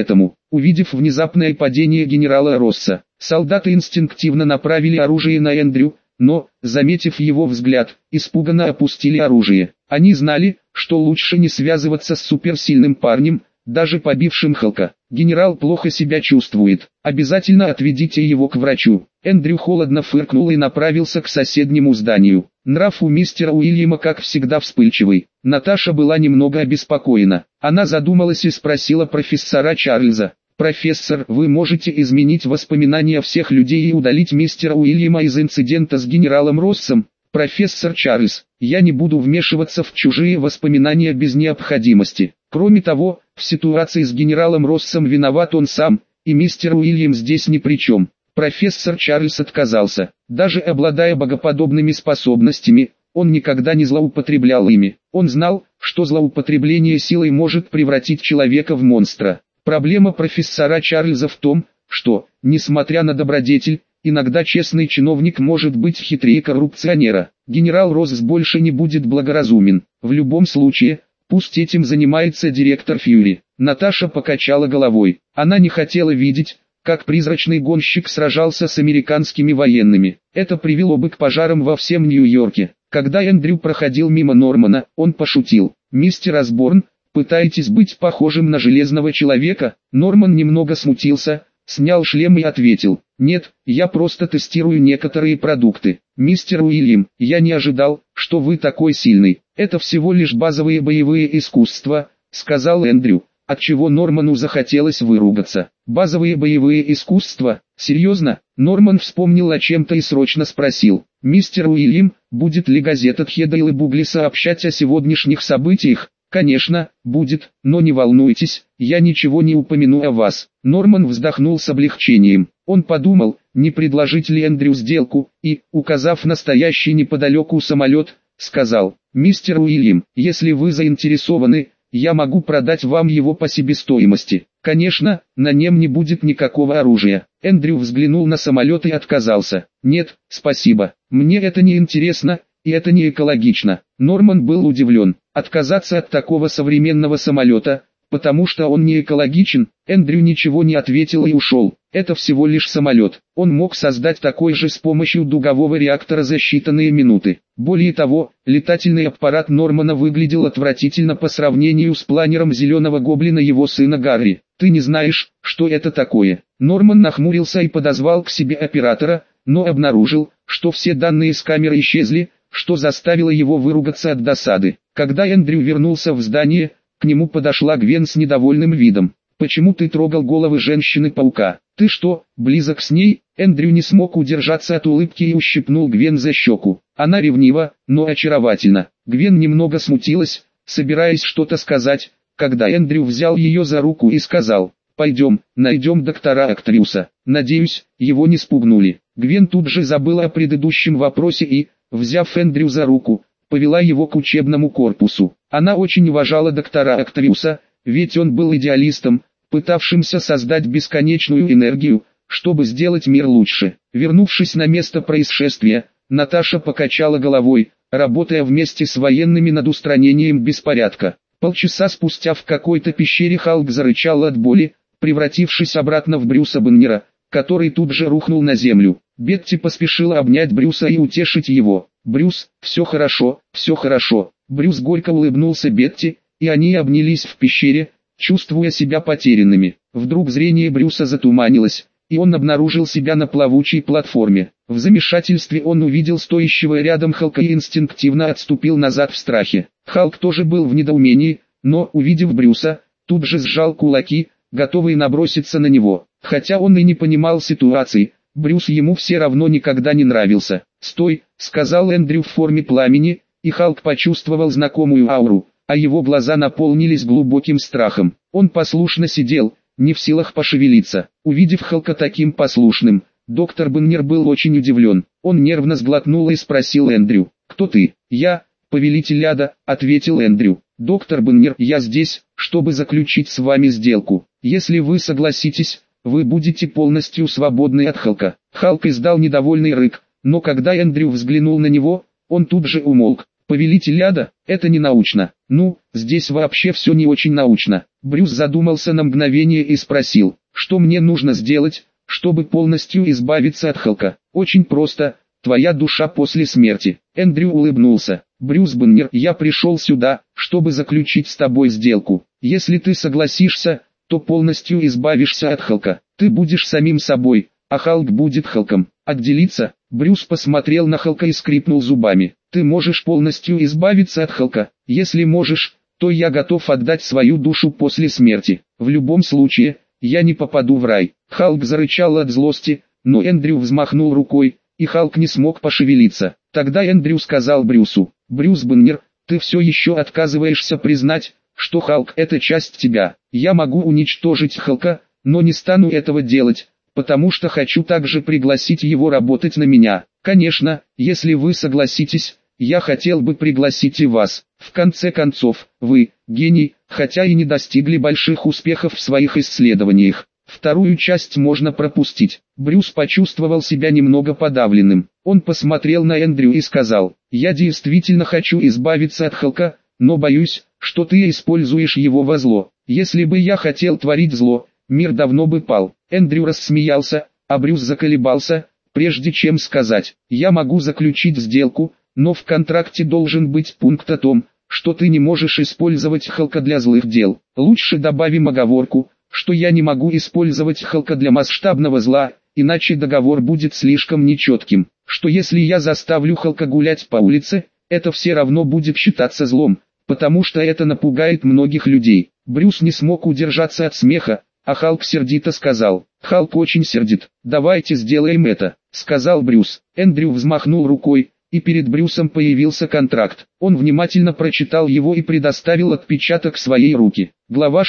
увидев внезапное падение генерала Росса. Солдаты инстинктивно направили оружие на Эндрю, но, заметив его взгляд, испуганно опустили оружие. Они знали, что лучше не связываться с суперсильным парнем, даже побившим Халка. «Генерал плохо себя чувствует, обязательно отведите его к врачу». Эндрю холодно фыркнул и направился к соседнему зданию. Нрав у мистера Уильяма как всегда вспыльчивый. Наташа была немного обеспокоена. Она задумалась и спросила профессора Чарльза: «Профессор, вы можете изменить воспоминания всех людей и удалить мистера Уильяма из инцидента с генералом Россом?» «Профессор Чарльз, я не буду вмешиваться в чужие воспоминания без необходимости. Кроме того, в ситуации с генералом Россом виноват он сам, и мистер Уильям здесь ни при чем». Профессор Чарльз отказался. Даже обладая богоподобными способностями, он никогда не злоупотреблял ими. Он знал, что злоупотребление силой может превратить человека в монстра. Проблема профессора Чарльза в том, что, несмотря на добродетель, иногда честный чиновник может быть хитрее коррупционера. Генерал Росс больше не будет благоразумен. В любом случае, пусть этим занимается директор Фьюри. Наташа покачала головой. Она не хотела видеть, как призрачный гонщик сражался с американскими военными. Это привело бы к пожарам во всем Нью-Йорке. Когда Эндрю проходил мимо Нормана, он пошутил: «Мистер Осборн, пытаетесь быть похожим на железного человека?» Норман немного смутился, снял шлем и ответил: «Нет, я просто тестирую некоторые продукты. Мистер Уильям, я не ожидал, что вы такой сильный. Это всего лишь базовые боевые искусства», — сказал Эндрю, отчего Норману захотелось выругаться. «Базовые боевые искусства? Серьезно?» Норман вспомнил о чем-то и срочно спросил: «Мистер Уильям, будет ли газета Тхедайл и Бугли сообщать о сегодняшних событиях?» «Конечно, будет, но не волнуйтесь, я ничего не упомяну о вас». Норман вздохнул с облегчением. Он подумал, не предложить ли Эндрю сделку, и, указав на стоящий неподалеку самолет, сказал: «Мистер Уильям, если вы заинтересованы, я могу продать вам его по себестоимости. Конечно, на нем не будет никакого оружия». Эндрю взглянул на самолет и отказался. «Нет, спасибо, мне это не интересно, и это не экологично». Норман был удивлен. Отказаться от такого современного самолета, потому что он не экологичен? Эндрю ничего не ответил и ушел. Это всего лишь самолет. Он мог создать такой же с помощью дугового реактора за считанные минуты. Более того, летательный аппарат Нормана выглядел отвратительно по сравнению с планером зеленого гоблина его сына Гарри. «Ты не знаешь, что это такое?» Норман нахмурился и подозвал к себе оператора, но обнаружил, что все данные с камеры исчезли, что заставило его выругаться от досады. Когда Эндрю вернулся в здание, к нему подошла Гвен с недовольным видом. «Почему ты трогал головы женщины-паука? Ты что, близок с ней?» Эндрю не смог удержаться от улыбки и ущипнул Гвен за щеку. Она ревнива, но очаровательна. Гвен немного смутилась, собираясь что-то сказать, когда Эндрю взял ее за руку и сказал: «Пойдем, найдем доктора Актрюса». Надеюсь, его не спугнули. Гвен тут же забыла о предыдущем вопросе и, взяв Эндрю за руку, повела его к учебному корпусу. Она очень уважала доктора Актрюса, ведь он был идеалистом, пытавшимся создать бесконечную энергию, чтобы сделать мир лучше. Вернувшись на место происшествия, Наташа покачала головой, работая вместе с военными над устранением беспорядка. Полчаса спустя в какой-то пещере Халк зарычал от боли, превратившись обратно в Брюса Беннера, который тут же рухнул на землю. Бетти поспешила обнять Брюса и утешить его. «Брюс, все хорошо, все хорошо». Брюс горько улыбнулся Бетти, и они обнялись в пещере, чувствуя себя потерянными. Вдруг зрение Брюса затуманилось, и он обнаружил себя на плавучей платформе. В замешательстве он увидел стоящего рядом Халка и инстинктивно отступил назад в страхе. Халк тоже был в недоумении, но, увидев Брюса, тут же сжал кулаки, готовый наброситься на него. Хотя он и не понимал ситуации, Брюс ему все равно никогда не нравился. «Стой», — сказал Эндрю в форме пламени, и Халк почувствовал знакомую ауру, а его глаза наполнились глубоким страхом. Он послушно сидел, не в силах пошевелиться. Увидев Халка таким послушным, доктор Беннер был очень удивлен. Он нервно сглотнул и спросил Эндрю: «Кто ты?» «Я, повелитель ада», — ответил Эндрю. «Доктор Беннер, я здесь, чтобы заключить с вами сделку. Если вы согласитесь, вы будете полностью свободны от Халка». Халк издал недовольный рык, но когда Эндрю взглянул на него, он тут же умолк. Повелитель ада, это не научно. Ну, здесь вообще все не очень научно. Брюс задумался на мгновение и спросил, что мне нужно сделать, чтобы полностью избавиться от Халка. Очень просто, твоя душа после смерти. Эндрю улыбнулся. Брюс Баннер, я пришел сюда, чтобы заключить с тобой сделку. Если ты согласишься, то полностью избавишься от Халка. Ты будешь самим собой, а Халк будет Халком. Отделиться? Брюс посмотрел на Халка и скрипнул зубами. Ты можешь полностью избавиться от Халка. Если можешь, то я готов отдать свою душу после смерти. В любом случае, я не попаду в рай. Халк зарычал от злости, но Эндрю взмахнул рукой, и Халк не смог пошевелиться. Тогда Эндрю сказал Брюсу: «Брюс Баннер, ты все еще отказываешься признать, что Халк – это часть тебя. Я могу уничтожить Халка, но не стану этого делать, потому что хочу также пригласить его работать на меня. Конечно, если вы согласитесь, я хотел бы пригласить и вас. В конце концов, вы – гений, хотя и не достигли больших успехов в своих исследованиях. Вторую часть можно пропустить». Брюс почувствовал себя немного подавленным. Он посмотрел на Эндрю и сказал: «Я действительно хочу избавиться от Халка, но боюсь, что ты используешь его во зло. Если бы я хотел творить зло, мир давно бы пал». Эндрю рассмеялся, а Брюс заколебался, прежде чем сказать: «Я могу заключить сделку, но в контракте должен быть пункт о том, что ты не можешь использовать Халка для злых дел. Лучше добавим оговорку, что я не могу использовать Халка для масштабного зла, иначе договор будет слишком нечетким. Что если я заставлю Халка гулять по улице, это все равно будет считаться злом, потому что это напугает многих людей». Брюс не смог удержаться от смеха, а Халк сердито сказал: «Халк очень сердит. Давайте сделаем это», — сказал Брюс. Эндрю взмахнул рукой, и перед Брюсом появился контракт. Он внимательно прочитал его и предоставил отпечаток своей руки. Глава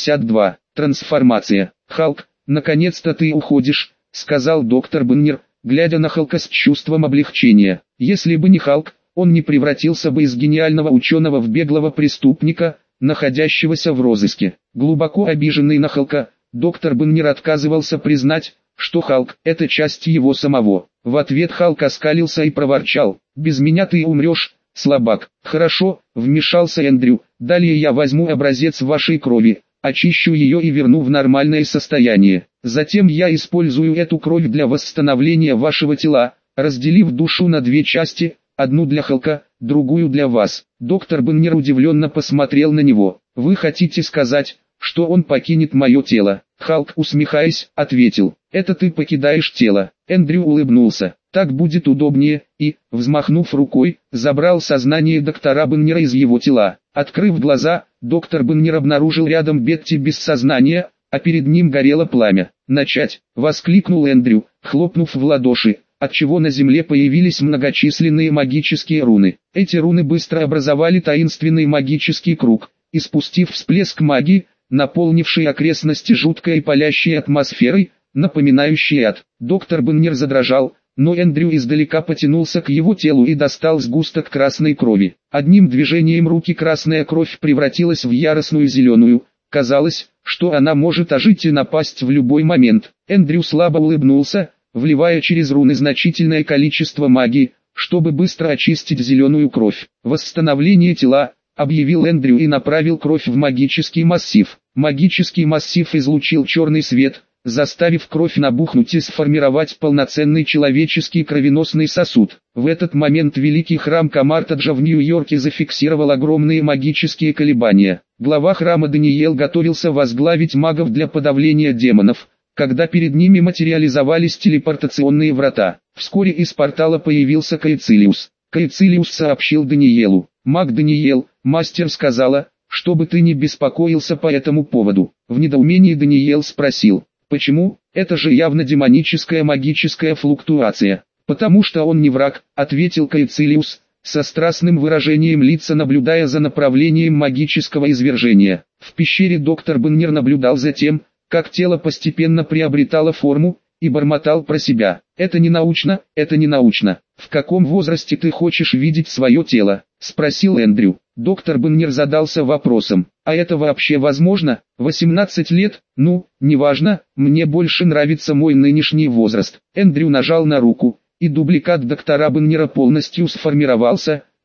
62. Трансформация. «Халк, наконец-то ты уходишь», — сказал доктор Баннер, глядя на Халка с чувством облегчения. «Если бы не Халк, он не превратился бы из гениального ученого в беглого преступника, находящегося в розыске». Глубоко обиженный на Халка, доктор Баннер отказывался признать, что Халк – это часть его самого. В ответ Халк оскалился и проворчал: «Без меня ты умрешь, слабак». «Хорошо», – вмешался Эндрю, – «далее я возьму образец вашей крови, очищу ее и верну в нормальное состояние. Затем я использую эту кровь для восстановления вашего тела, разделив душу на две части, одну для Халка, другую для вас». Доктор Баннер удивленно посмотрел на него. «Вы хотите сказать, что он покинет мое тело?» Халк, усмехаясь, ответил: «Это ты покидаешь тело». Эндрю улыбнулся. «Так будет удобнее», и, взмахнув рукой, забрал сознание доктора Баннера из его тела. Открыв глаза, доктор Баннер обнаружил рядом Бетти без сознания, а перед ним горело пламя. «Начать!» — воскликнул Эндрю, хлопнув в ладоши, отчего на земле появились многочисленные магические руны. Эти руны быстро образовали таинственный магический круг, и спустив всплеск магии, наполнивший окрестности жуткой и палящей атмосферой, напоминающей ад. Доктор Баннер задрожал, но Эндрю издалека потянулся к его телу и достал сгусток красной крови. Одним движением руки красная кровь превратилась в яростную зеленую. Казалось, что она может ожить и напасть в любой момент. Эндрю слабо улыбнулся, вливая через руны значительное количество магии, чтобы быстро очистить зеленую кровь. «Восстановление тела», — объявил Эндрю и направил кровь в магический массив. Магический массив излучил черный свет, заставив кровь набухнуть и сформировать полноценный человеческий кровеносный сосуд. В этот момент великий храм Камартаджа в Нью-Йорке зафиксировал огромные магические колебания. Глава храма Даниэл готовился возглавить магов для подавления демонов, когда перед ними материализовались телепортационные врата. Вскоре из портала появился Каэцилиус. Каэцилиус сообщил Даниэлу: «Маг Даниэл, мастер сказала, чтобы ты не беспокоился по этому поводу». В недоумении Даниэл спросил: «Почему? Это же явно демоническая магическая флуктуация». «Потому что он не враг», — ответил Каэцилиус, со страстным выражением лица наблюдая за направлением магического извержения. В пещере доктор Баннер наблюдал за тем, как тело постепенно приобретало форму, и бормотал про себя: «Это не научно, это не научно». «В каком возрасте ты хочешь видеть свое тело?» — спросил Эндрю. Доктор Баннер задался вопросом: «А это вообще возможно? 18 лет? Ну, неважно, мне больше нравится мой нынешний возраст». Эндрю нажал на руку, и дубликат доктора Баннера полностью сформировался,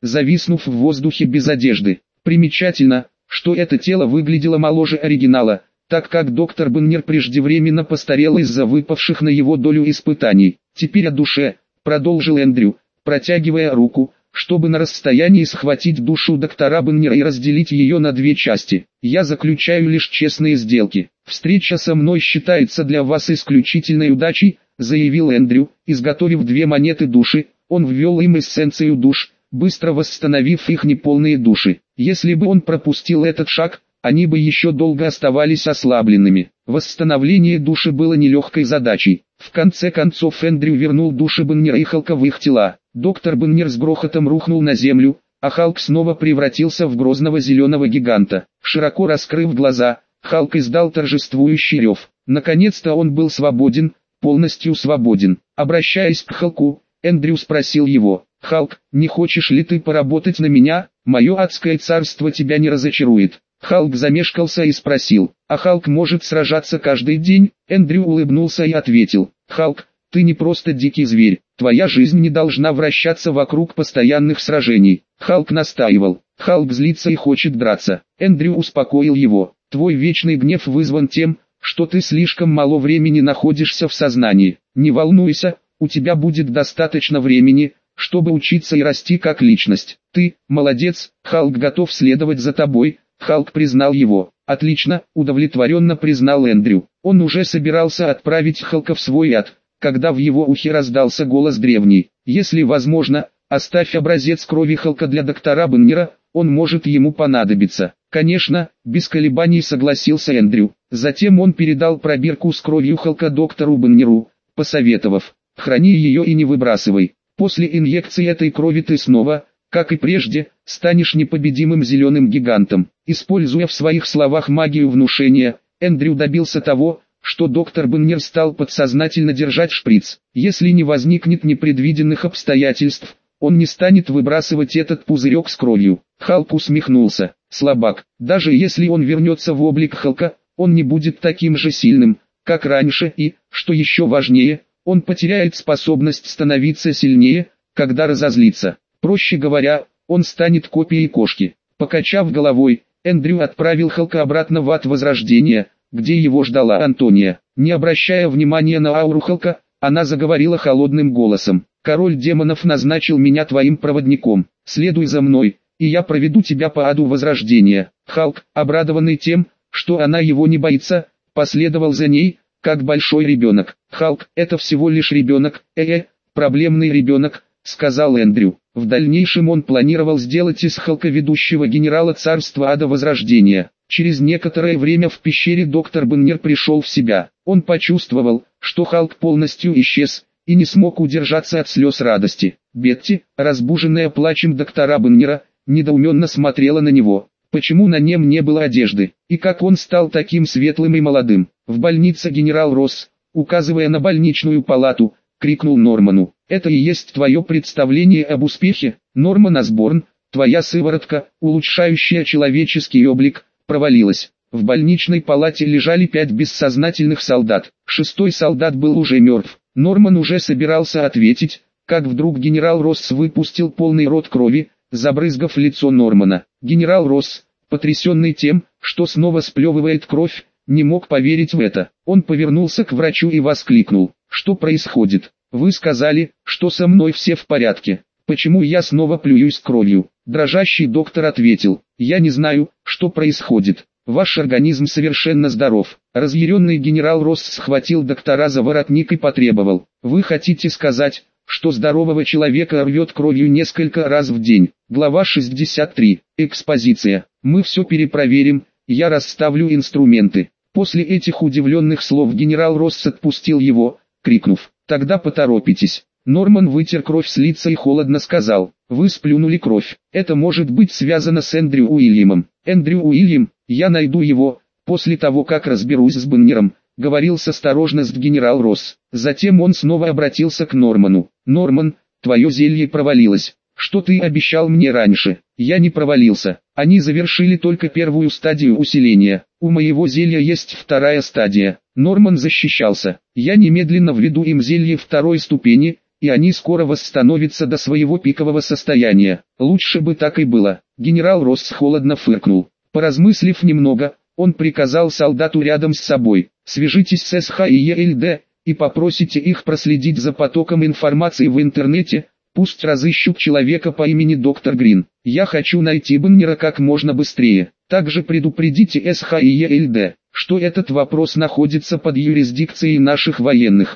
зависнув в воздухе без одежды. Примечательно, что это тело выглядело моложе оригинала, так как доктор Беннер преждевременно постарел из-за выпавших на его долю испытаний. «Теперь о душе», — продолжил Эндрю, протягивая руку, чтобы на расстоянии схватить душу доктора Беннера и разделить ее на две части. «Я заключаю лишь честные сделки. Встреча со мной считается для вас исключительной удачей», — заявил Эндрю. Изготовив 2 монеты души, он ввел им эссенцию душ, быстро восстановив их неполные души. Если бы он пропустил этот шаг, они бы еще долго оставались ослабленными. Восстановление души было нелегкой задачей. В конце концов Эндрю вернул души Беннера и Халка в их тела. Доктор Беннер с грохотом рухнул на землю, а Халк снова превратился в грозного зеленого гиганта. Широко раскрыв глаза, Халк издал торжествующий рев. Наконец-то он был свободен, полностью свободен. Обращаясь к Халку, Эндрю спросил его: «Халк, не хочешь ли ты поработать на меня? Мое адское царство тебя не разочарует». Халк замешкался и спросил: «А Халк может сражаться каждый день?» Эндрю улыбнулся и ответил: «Халк, ты не просто дикий зверь, твоя жизнь не должна вращаться вокруг постоянных сражений». Халк настаивал: «Халк злится и хочет драться». Эндрю успокоил его: «Твой вечный гнев вызван тем, что ты слишком мало времени находишься в сознании. Не волнуйся, у тебя будет достаточно времени, чтобы учиться и расти как личность. Ты, молодец, Халк готов следовать за тобой». Халк признал его. «Отлично», — удовлетворенно признал Эндрю. Он уже собирался отправить Халка в свой ад, когда в его ухе раздался голос древний: «Если возможно, оставь образец крови Халка для доктора Беннера, он может ему понадобиться». «Конечно», — без колебаний согласился Эндрю. Затем он передал пробирку с кровью Халка доктору Беннеру, посоветовав: «Храни ее и не выбрасывай. После инъекции этой крови ты снова, как и прежде, станешь непобедимым зеленым гигантом». Используя в своих словах магию внушения, Эндрю добился того, что доктор Беннер стал подсознательно держать шприц. Если не возникнет непредвиденных обстоятельств, он не станет выбрасывать этот пузырек с кровью. Халк усмехнулся. «Слабак, даже если он вернется в облик Халка, он не будет таким же сильным, как раньше и, что еще важнее, он потеряет способность становиться сильнее, когда разозлится. Проще говоря, он станет копией кошки». Покачав головой, Эндрю отправил Халка обратно в ад Возрождения, где его ждала Антония. Не обращая внимания на ауру Халка, она заговорила холодным голосом: «Король демонов назначил меня твоим проводником. Следуй за мной, и я проведу тебя по аду Возрождения». Халк, обрадованный тем, что она его не боится, последовал за ней, как большой ребенок. «Халк, это всего лишь ребенок, проблемный ребенок», — сказал Эндрю. В дальнейшем он планировал сделать из Халка ведущего генерала царства ада Возрождения. Через некоторое время в пещере доктор Беннер пришел в себя. Он почувствовал, что Халк полностью исчез, и не смог удержаться от слез радости. Бетти, разбуженная плачем доктора Беннера, недоуменно смотрела на него. Почему на нем не было одежды, и как он стал таким светлым и молодым? В больнице генерал Росс, указывая на больничную палату, крикнул Норману: «Это и есть твое представление об успехе, Норман Осборн, твоя сыворотка, улучшающая человеческий облик, провалилась». В больничной палате лежали 5 бессознательных солдат. 6-й солдат был уже мертв. Норман уже собирался ответить, как вдруг генерал Росс выпустил полный рот крови, забрызгав лицо Нормана. Генерал Росс, потрясенный тем, что снова сплевывает кровь, не мог поверить в это. Он повернулся к врачу и воскликнул: «Что происходит? Вы сказали, что со мной все в порядке. Почему я снова плююсь кровью?» Дрожащий доктор ответил: «Я не знаю, что происходит. Ваш организм совершенно здоров». Разъяренный генерал Росс схватил доктора за воротник и потребовал: «Вы хотите сказать, что здорового человека рвет кровью несколько раз в день?» Глава 63. Экспозиция. «Мы все перепроверим, я расставлю инструменты». После этих удивленных слов генерал Росс отпустил его, крикнув: «Тогда поторопитесь». Норман вытер кровь с лица и холодно сказал: «Вы сплюнули кровь. Это может быть связано с Эндрю Уильямом». «Эндрю Уильям, я найду его, после того как разберусь с Беннером», — говорил с осторожностью генерал Росс. Затем он снова обратился к Норману: «Норман, твое зелье провалилось. Что ты обещал мне раньше?» «Я не провалился. Они завершили только первую стадию усиления. У моего зелья есть вторая стадия». Норман защищался: «Я немедленно введу им зелье второй ступени, и они скоро восстановятся до своего пикового состояния. Лучше бы так и было. Генерал Росс холодно фыркнул. Поразмыслив немного, он приказал солдату рядом с собой: свяжитесь с СХИЕЛД и попросите их проследить за потоком информации в интернете, пусть разыщут человека по имени доктор Грин. Я хочу найти Баннера как можно быстрее. Также предупредите СХИЕЛД, что этот вопрос находится под юрисдикцией наших военных.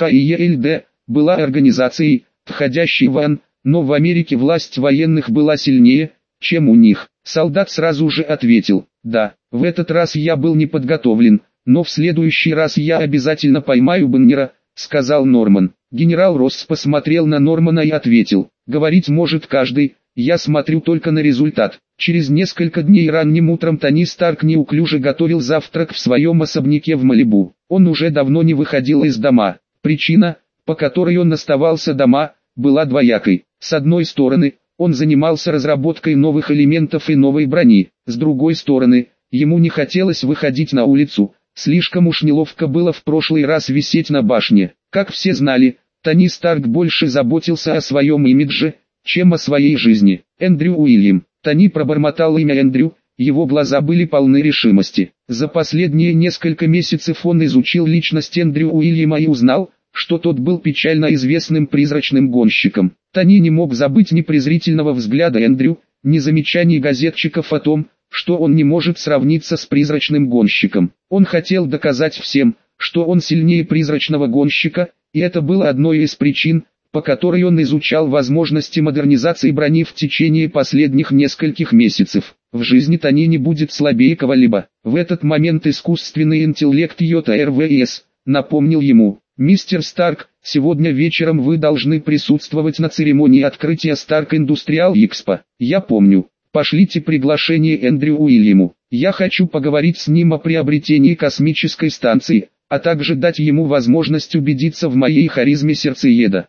СХИЕЛД была организацией, входящей в ООН, но в Америке власть военных была сильнее, чем у них. Солдат сразу же ответил: да, в этот раз я был не подготовлен, но в следующий раз я обязательно поймаю Баннера, сказал Норман. Генерал Росс посмотрел на Нормана и ответил: говорить может каждый, я смотрю только на результат. Через несколько дней ранним утром Тони Старк неуклюже готовил завтрак в своем особняке в Малибу. Он уже давно не выходил из дома. Причина, по которой он оставался дома, была двоякой. С одной стороны, он занимался разработкой новых элементов и новой брони. С другой стороны, ему не хотелось выходить на улицу. Слишком уж неловко было в прошлый раз висеть на башне. Как все знали, Тони Старк больше заботился о своем имидже, чем о своей жизни. Эндрю Уильям. Тони пробормотал имя Эндрю, его глаза были полны решимости. За последние несколько месяцев он изучил личность Эндрю Уильяма и узнал, что тот был печально известным призрачным гонщиком. Тони не мог забыть ни презрительного взгляда Эндрю, ни замечаний газетчиков о том, что он не может сравниться с призрачным гонщиком. Он хотел доказать всем, что он сильнее призрачного гонщика, и это было одной из причин, по которой он изучал возможности модернизации брони в течение последних нескольких месяцев. В жизни Тони не будет слабее кого-либо. В этот момент искусственный интеллект ЙРВС напомнил ему: «Мистер Старк, сегодня вечером вы должны присутствовать на церемонии открытия Stark Industrial Expo. Я помню. Пошлите приглашение Эндрю Уильяму. Я хочу поговорить с ним о приобретении космической станции, а также дать ему возможность убедиться в моей харизме сердцееда».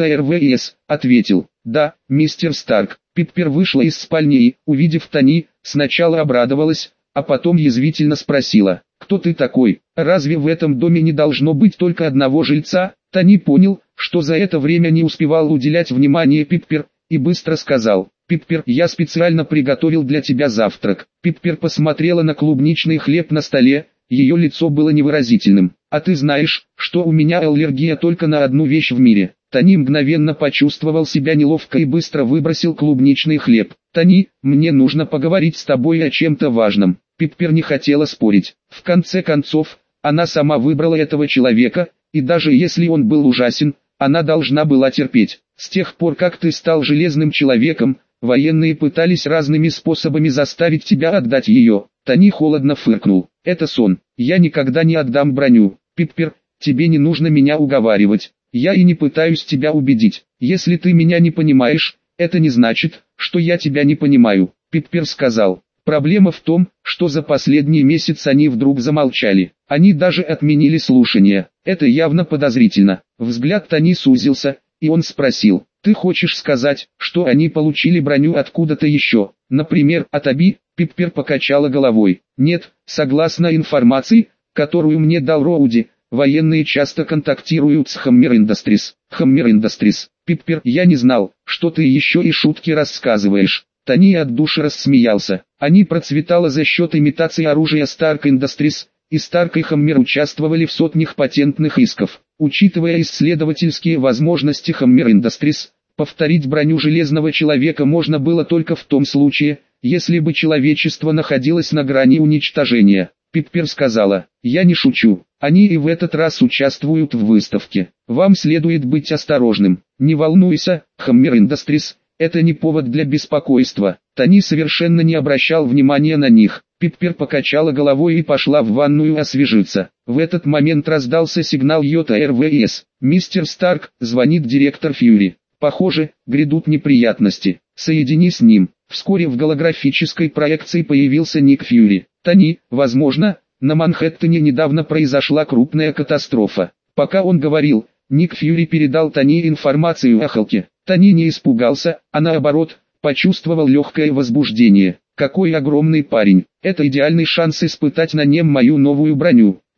ЙРВС ответил: «Да, мистер Старк». Пиппер вышла из спальни и, увидев Тони, сначала обрадовалась, а потом язвительно спросила: «Кто ты такой? Разве в этом доме не должно быть только одного жильца?» Тони понял, что за это время не успевал уделять внимание Пиппер, и быстро сказал: «Пиппер, я специально приготовил для тебя завтрак». Пиппер посмотрела на клубничный хлеб на столе, ее лицо было невыразительным. «А ты знаешь, что у меня аллергия только на одну вещь в мире». Тони мгновенно почувствовал себя неловко и быстро выбросил клубничный хлеб. «Тони, мне нужно поговорить с тобой о чем-то важном». Пиппер не хотела спорить. В конце концов, она сама выбрала этого человека, и даже если он был ужасен, она должна была терпеть. «С тех пор, как ты стал железным человеком, военные пытались разными способами заставить тебя отдать ее». Тони холодно фыркнул. «Это сон. Я никогда не отдам броню. Пиппер, тебе не нужно меня уговаривать. Я и не пытаюсь тебя убедить. Если ты меня не понимаешь, это не значит, что я тебя не понимаю». Пиппер сказал: «Проблема в том, что за последний месяц они вдруг замолчали. Они даже отменили слушания. Это явно подозрительно». Взгляд Тони сузился, и он спросил: «Ты хочешь сказать, что они получили броню откуда-то еще, например, от Аби?» Пиппер покачала головой. «Нет, согласно информации, которую мне дал Роуди, военные часто контактируют с Hammer Industries». «Hammer Industries». «Пиппер, я не знал, что ты еще и шутки рассказываешь». Тони от души рассмеялся. Они процветала за счет имитации оружия Stark Industries, и Stark и Hammer участвовали в сотнях патентных исков. Учитывая исследовательские возможности Hammer Industries, повторить броню Железного Человека можно было только в том случае, если бы человечество находилось на грани уничтожения. Пиппер сказала: «Я не шучу. Они и в этот раз участвуют в выставке. Вам следует быть осторожным. Не волнуйся, Hammer Industries, это не повод для беспокойства». Тони совершенно не обращал внимания на них. Пиппер покачала головой и пошла в ванную освежиться. В этот момент раздался сигнал ЙРВС. «Мистер Старк, звонит директор Фьюри. Похоже, грядут неприятности. Соедини с ним». Вскоре в голографической проекции появился Ник Фьюри. «Тони, возможно, на Манхэттене недавно произошла крупная катастрофа». Пока он говорил, Ник Фьюри передал Тони информацию о Халке. Тони не испугался, а наоборот, почувствовал легкое возбуждение. «Какой огромный парень! Это идеальный шанс испытать на нем мою новую броню».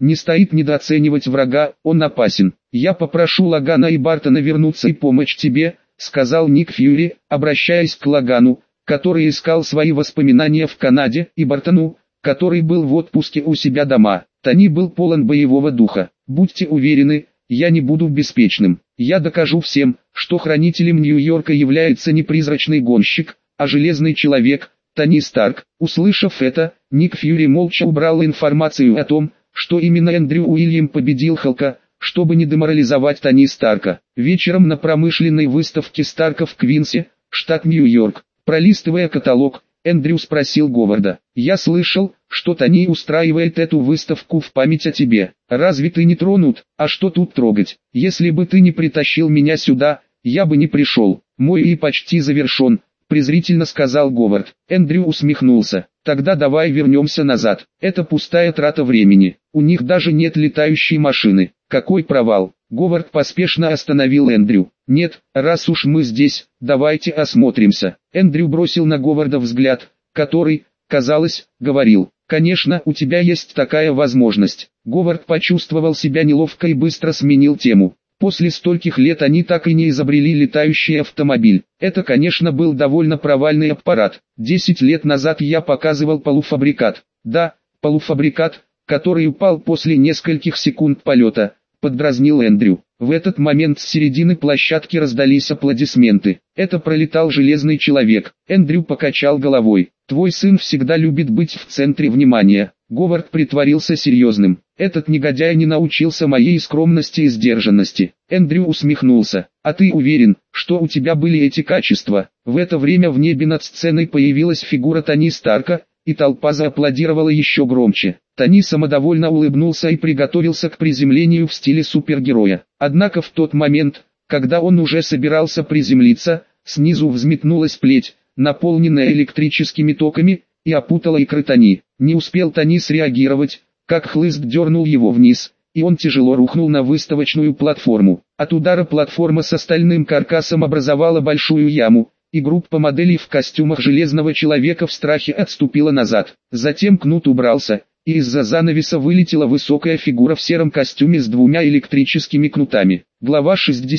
Не стоит недооценивать врага, он опасен. Я попрошу Лагана и Бартона вернуться и помочь тебе, сказал Ник Фьюри, обращаясь к Лагану, который искал свои воспоминания в Канаде, и Бартону, который был в отпуске у себя дома. Тони был полон боевого духа. Будьте уверены, я не буду беспечным. Я докажу всем, что хранителем Нью-Йорка является не призрачный гонщик, а железный человек, Тони Старк. Услышав это, Ник Фьюри молча убрал информацию о том, что именно Эндрю Уильям победил Халка, чтобы не деморализовать Тони Старка. Вечером на промышленной выставке Старка в Квинсе, штат Нью-Йорк, пролистывая каталог, Эндрю спросил Говарда: «Я слышал, что Тони устраивает эту выставку в память о тебе. Разве ты не тронут? А что тут трогать? Если бы ты не притащил меня сюда, я бы не пришел. Мой и почти завершен», презрительно сказал Говард. Эндрю усмехнулся. «Тогда давай вернемся назад. Это пустая трата времени. У них даже нет летающей машины. Какой провал!» Говард поспешно остановил Эндрю. «Нет, раз уж мы здесь, давайте осмотримся». Эндрю бросил на Говарда взгляд, который, казалось, говорил: «Конечно, у тебя есть такая возможность». Говард почувствовал себя неловко и быстро сменил тему. После стольких лет они так и не изобрели летающий автомобиль. Это, конечно, был довольно провальный аппарат. 10 лет назад я показывал полуфабрикат. Да, полуфабрикат, который упал после нескольких секунд полета, поддразнил Эндрю. В этот момент с середины площадки раздались аплодисменты. Это пролетал железный человек. Эндрю покачал головой. «Твой сын всегда любит быть в центре внимания». Говард притворился серьезным. «Этот негодяй не научился моей скромности и сдержанности». Эндрю усмехнулся. «А ты уверен, что у тебя были эти качества?» В это время в небе над сценой появилась фигура Тони Старка, и толпа зааплодировала еще громче. Тони самодовольно улыбнулся и приготовился к приземлению в стиле супергероя. Однако в тот момент, когда он уже собирался приземлиться, снизу взметнулась плеть, наполненная электрическими токами, и опутала икры Тони. Не успел Тони среагировать, как хлыст дернул его вниз, и он тяжело рухнул на выставочную платформу. От удара платформа с остальным каркасом образовала большую яму, и группа моделей в костюмах Железного Человека в страхе отступила назад. Затем кнут убрался, и из-за занавеса вылетела высокая фигура в сером костюме с двумя электрическими кнутами. Глава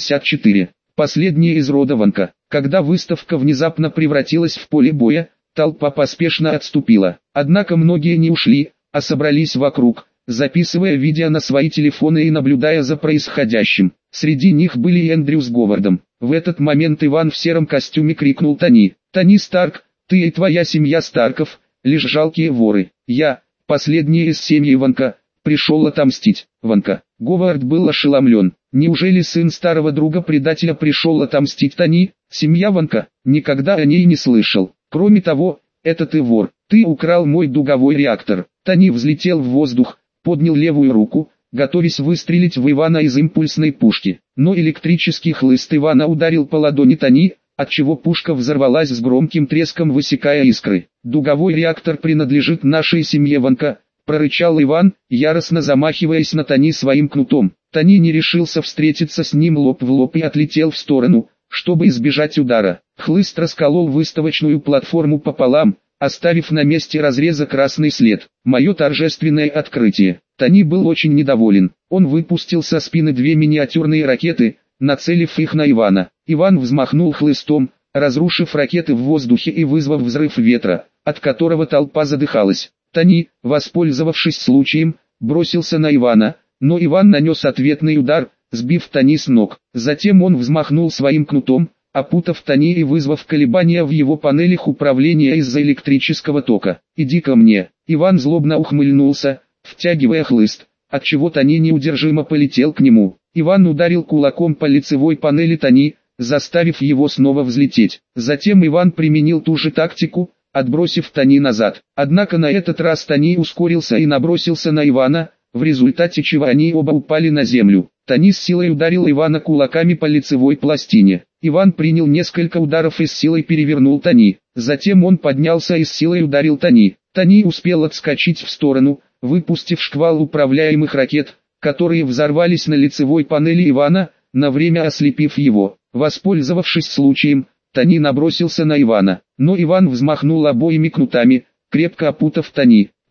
64. Последняя из рода Ванка. Когда выставка внезапно превратилась в поле боя, толпа поспешно отступила. Однако многие не ушли, а собрались вокруг, записывая видео на свои телефоны и наблюдая за происходящим. Среди них были и Эндрю с Говардом. В этот момент Иван в сером костюме крикнул Тони: «Тони Старк, ты и твоя семья Старков, лишь жалкие воры. Я, последний из семьи Ванка, пришел отомстить». Ванка. Говард был ошеломлен. Неужели сын старого друга-предателя пришел отомстить Тони? Семья Ванка? Никогда о ней не слышал. Кроме того, это ты вор. Ты украл мой дуговой реактор. Тони взлетел в воздух, поднял левую руку, готовясь выстрелить в Ивана из импульсной пушки. Но электрический хлыст Ивана ударил по ладони Тони, отчего пушка взорвалась с громким треском, высекая искры. «Дуговой реактор принадлежит нашей семье Ванка», — прорычал Иван, яростно замахиваясь на Тони своим кнутом. Тони не решился встретиться с ним лоб в лоб и отлетел в сторону, чтобы избежать удара. Хлыст расколол выставочную платформу пополам, оставив на месте разреза красный след. Мое торжественное открытие. Тони был очень недоволен. Он выпустил со спины две миниатюрные ракеты, нацелив их на Ивана. Иван взмахнул хлыстом, разрушив ракеты в воздухе и вызвав взрыв ветра, от которого толпа задыхалась. Тони, воспользовавшись случаем, бросился на Ивана, но Иван нанес ответный удар, сбив Тони с ног. Затем он взмахнул своим кнутом, опутав Тони и вызвав колебания в его панелях управления из-за электрического тока. «Иди ко мне!» Иван злобно ухмыльнулся, втягивая хлыст, отчего Тони неудержимо полетел к нему. Иван ударил кулаком по лицевой панели Тони, заставив его снова взлететь. Затем Иван применил ту же тактику, отбросив Тони назад. Однако на этот раз Тони ускорился и набросился на Ивана, в результате чего они оба упали на землю. Тони с силой ударил Ивана кулаками по лицевой пластине. Иван принял несколько ударов и с силой перевернул Тони. Затем он поднялся и с силой ударил Тони. Тони успел отскочить в сторону, выпустив шквал управляемых ракет, которые взорвались на лицевой панели Ивана, на время ослепив его. Воспользовавшись случаем, Тони набросился на Ивана, но Иван взмахнул обоими кнутами, крепко опутав Тони.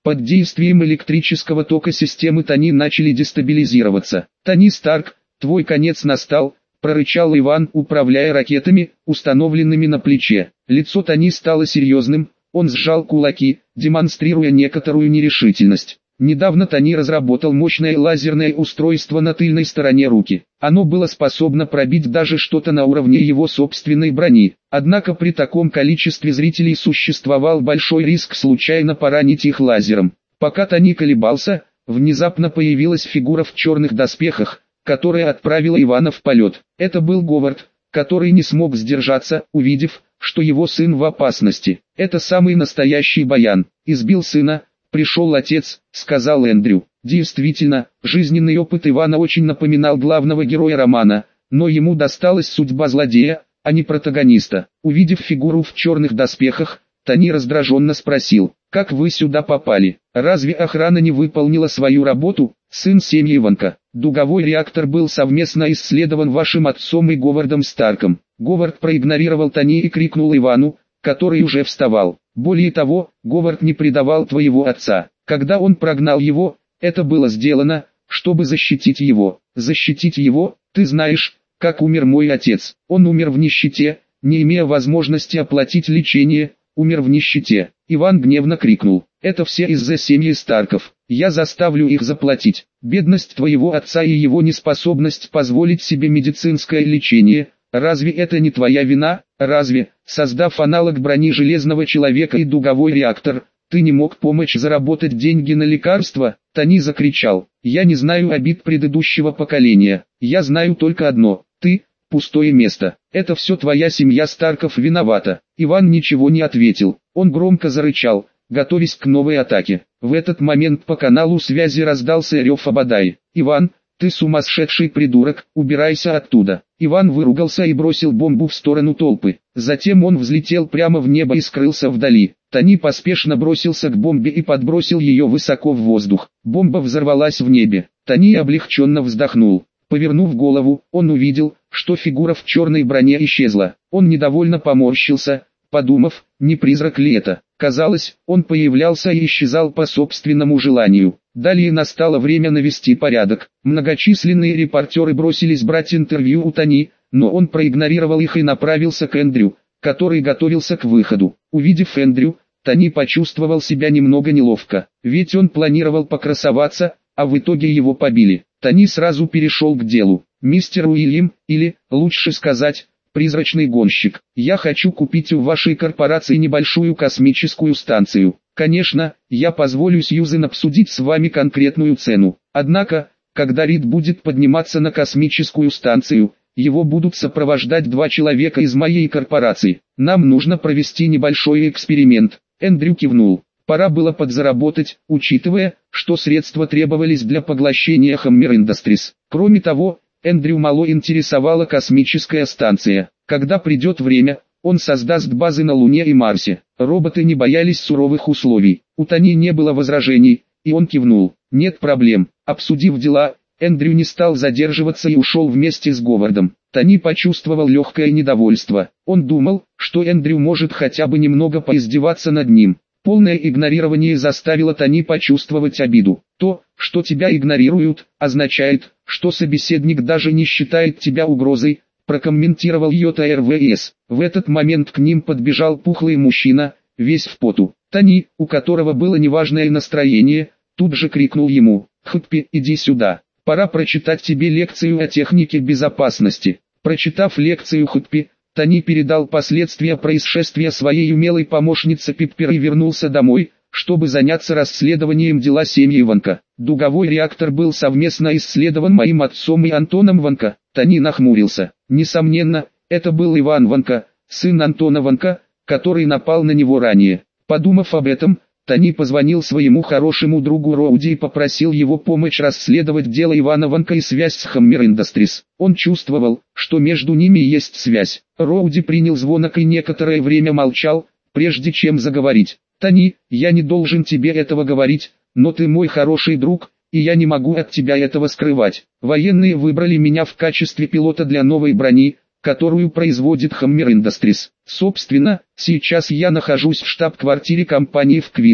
Под действием электрического тока системы Тони начали дестабилизироваться. «Тони Старк, твой конец настал», — прорычал Иван, управляя ракетами, установленными на плече. Лицо Тони стало серьезным, он сжал кулаки, демонстрируя некоторую нерешительность. Недавно Тони разработал мощное лазерное устройство на тыльной стороне руки. Оно было способно пробить даже что-то на уровне его собственной брони. Однако при таком количестве зрителей существовал большой риск случайно поранить их лазером. Пока Тони колебался, внезапно появилась фигура в черных доспехах, которая отправила Ивана в полет. Это был Говард, который не смог сдержаться, увидев, что его сын в опасности. Это самый настоящий Баян. Избил сына. «Пришел отец», — сказал Эндрю. Действительно, жизненный опыт Ивана очень напоминал главного героя романа, но ему досталась судьба злодея, а не протагониста. Увидев фигуру в черных доспехах, Тони раздраженно спросил: «Как вы сюда попали? Разве охрана не выполнила свою работу, сын семьи Иванка? Дуговой реактор был совместно исследован вашим отцом и Говардом Старком». Говард проигнорировал Тони и крикнул Ивану, который уже вставал: «Более того, Говард не предавал твоего отца. Когда он прогнал его, это было сделано, чтобы защитить его. Защитить его, ты знаешь, как умер мой отец. Он умер в нищете, не имея возможности оплатить лечение, умер в нищете». Иван гневно крикнул: «Это все из-за семьи Старков. Я заставлю их заплатить. Бедность твоего отца и его неспособность позволить себе медицинское лечение. Разве это не твоя вина? Разве, создав аналог брони Железного Человека и дуговой реактор, ты не мог помочь заработать деньги на лекарства?» Тони закричал: «Я не знаю обид предыдущего поколения. Я знаю только одно: ты – пустое место. Это все твоя семья Старков виновата». Иван ничего не ответил. Он громко зарычал, готовясь к новой атаке. В этот момент по каналу связи раздался рев Абадаи: «Иван, ты сумасшедший придурок, убирайся оттуда». Иван выругался и бросил бомбу в сторону толпы. Затем он взлетел прямо в небо и скрылся вдали. Тони поспешно бросился к бомбе и подбросил ее высоко в воздух. Бомба взорвалась в небе. Тони облегченно вздохнул. Повернув голову, он увидел, что фигура в черной броне исчезла. Он недовольно поморщился, подумав, не призрак ли это. Казалось, он появлялся и исчезал по собственному желанию. Далее настало время навести порядок. Многочисленные репортеры бросились брать интервью у Тони, но он проигнорировал их и направился к Эндрю, который готовился к выходу. Увидев Эндрю, Тони почувствовал себя немного неловко, ведь он планировал покрасоваться, а в итоге его побили. Тони сразу перешел к делу. «Мистер Уильям, или, лучше сказать, призрачный гонщик, я хочу купить у вашей корпорации небольшую космическую станцию. Конечно, я позволю Сьюзен обсудить с вами конкретную цену. Однако, когда Рид будет подниматься на космическую станцию, его будут сопровождать 2 человека из моей корпорации. Нам нужно провести небольшой эксперимент». Эндрю кивнул. Пора было подзаработать, учитывая, что средства требовались для поглощения Hammer Industries. Кроме того, Эндрю мало интересовала космическая станция. Когда придет время, он создаст базы на Луне и Марсе. Роботы не боялись суровых условий. У Тони не было возражений, и он кивнул. «Нет проблем». Обсудив дела, Эндрю не стал задерживаться и ушел вместе с Говардом. Тони почувствовал легкое недовольство. Он думал, что Эндрю может хотя бы немного поиздеваться над ним. Полное игнорирование заставило Тони почувствовать обиду. То, что тебя игнорируют, означает, что собеседник даже не считает тебя угрозой, прокомментировал Йота РВС. В этот момент к ним подбежал пухлый мужчина, весь в поту. Тони, у которого было неважное настроение, тут же крикнул ему: «Хутпи, иди сюда. Пора прочитать тебе лекцию о технике безопасности». Прочитав лекцию Хутпи, Тони передал последствия происшествия своей умелой помощнице Пиппер и вернулся домой, чтобы заняться расследованием дела семьи Иванка. Дуговой реактор был совместно исследован моим отцом и Антоном Ванка. Тони нахмурился. Несомненно, это был Иван Ванка, сын Антона Ванка, который напал на него ранее. Подумав об этом, Тони позвонил своему хорошему другу Роуди и попросил его помочь расследовать дело Ивана Ванка и связь с Hammer Industries. Он чувствовал, что между ними есть связь. Роуди принял звонок и некоторое время молчал, прежде чем заговорить. «Тони, я не должен тебе этого говорить, но ты мой хороший друг, и я не могу от тебя этого скрывать. Военные выбрали меня в качестве пилота для новой брони, которую производит Hammer Industries. Собственно, сейчас я нахожусь в штаб-квартире компании в Квинсе.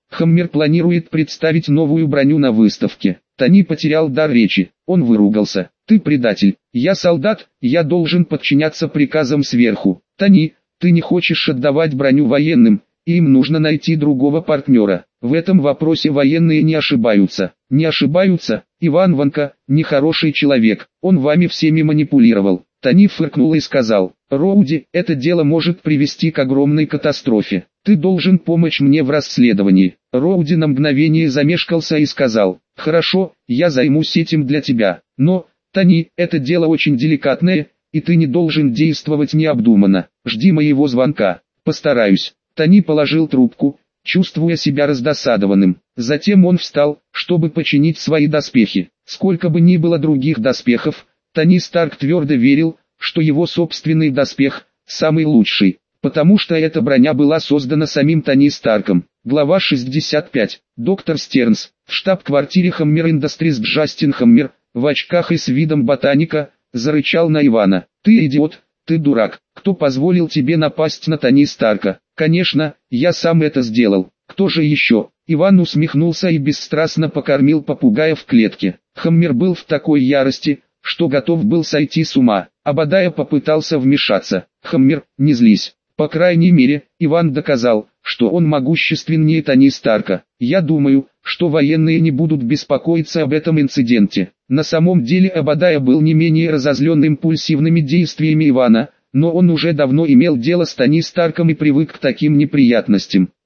Хаммер планирует представить новую броню на выставке. Тони потерял дар речи, он выругался. Ты предатель, я солдат, я должен подчиняться приказам сверху. Тони, ты не хочешь отдавать броню военным, и им нужно найти другого партнера. В этом вопросе военные не ошибаются. Не ошибаются, Иван Ванка, нехороший человек, он вами всеми манипулировал. Тони фыркнул и сказал: Роуди, это дело может привести к огромной катастрофе. Ты должен помочь мне в расследовании. Роуди на мгновение замешкался и сказал: хорошо, я займусь этим для тебя. Но, Тони, это дело очень деликатное, и ты не должен действовать необдуманно. Жди моего звонка. Постараюсь. Тони положил трубку, чувствуя себя раздосадованным. Затем он встал, чтобы починить свои доспехи. Сколько бы ни было других доспехов, Тони Старк твердо верил, что его собственный доспех – самый лучший, потому что эта броня была создана самим Тони Старком. Глава 65. Доктор Стернс, в штаб-квартире Хаммер Industries Джастин Хаммер, в очках и с видом ботаника, зарычал на Ивана. Ты идиот, ты дурак, кто позволил тебе напасть на Тони Старка? Конечно, я сам это сделал. Кто же еще? Иван усмехнулся и бесстрастно покормил попугая в клетке. Хаммер был в такой ярости, что готов был сойти с ума. Обадая попытался вмешаться. Хаммер, не злись. По крайней мере, Иван доказал, что он могущественнее Тони Старка. Я думаю, что военные не будут беспокоиться об этом инциденте. На самом деле Обадая был не менее разозлен импульсивными действиями Ивана, но он уже давно имел дело с Тони Старком и привык к таким неприятностям.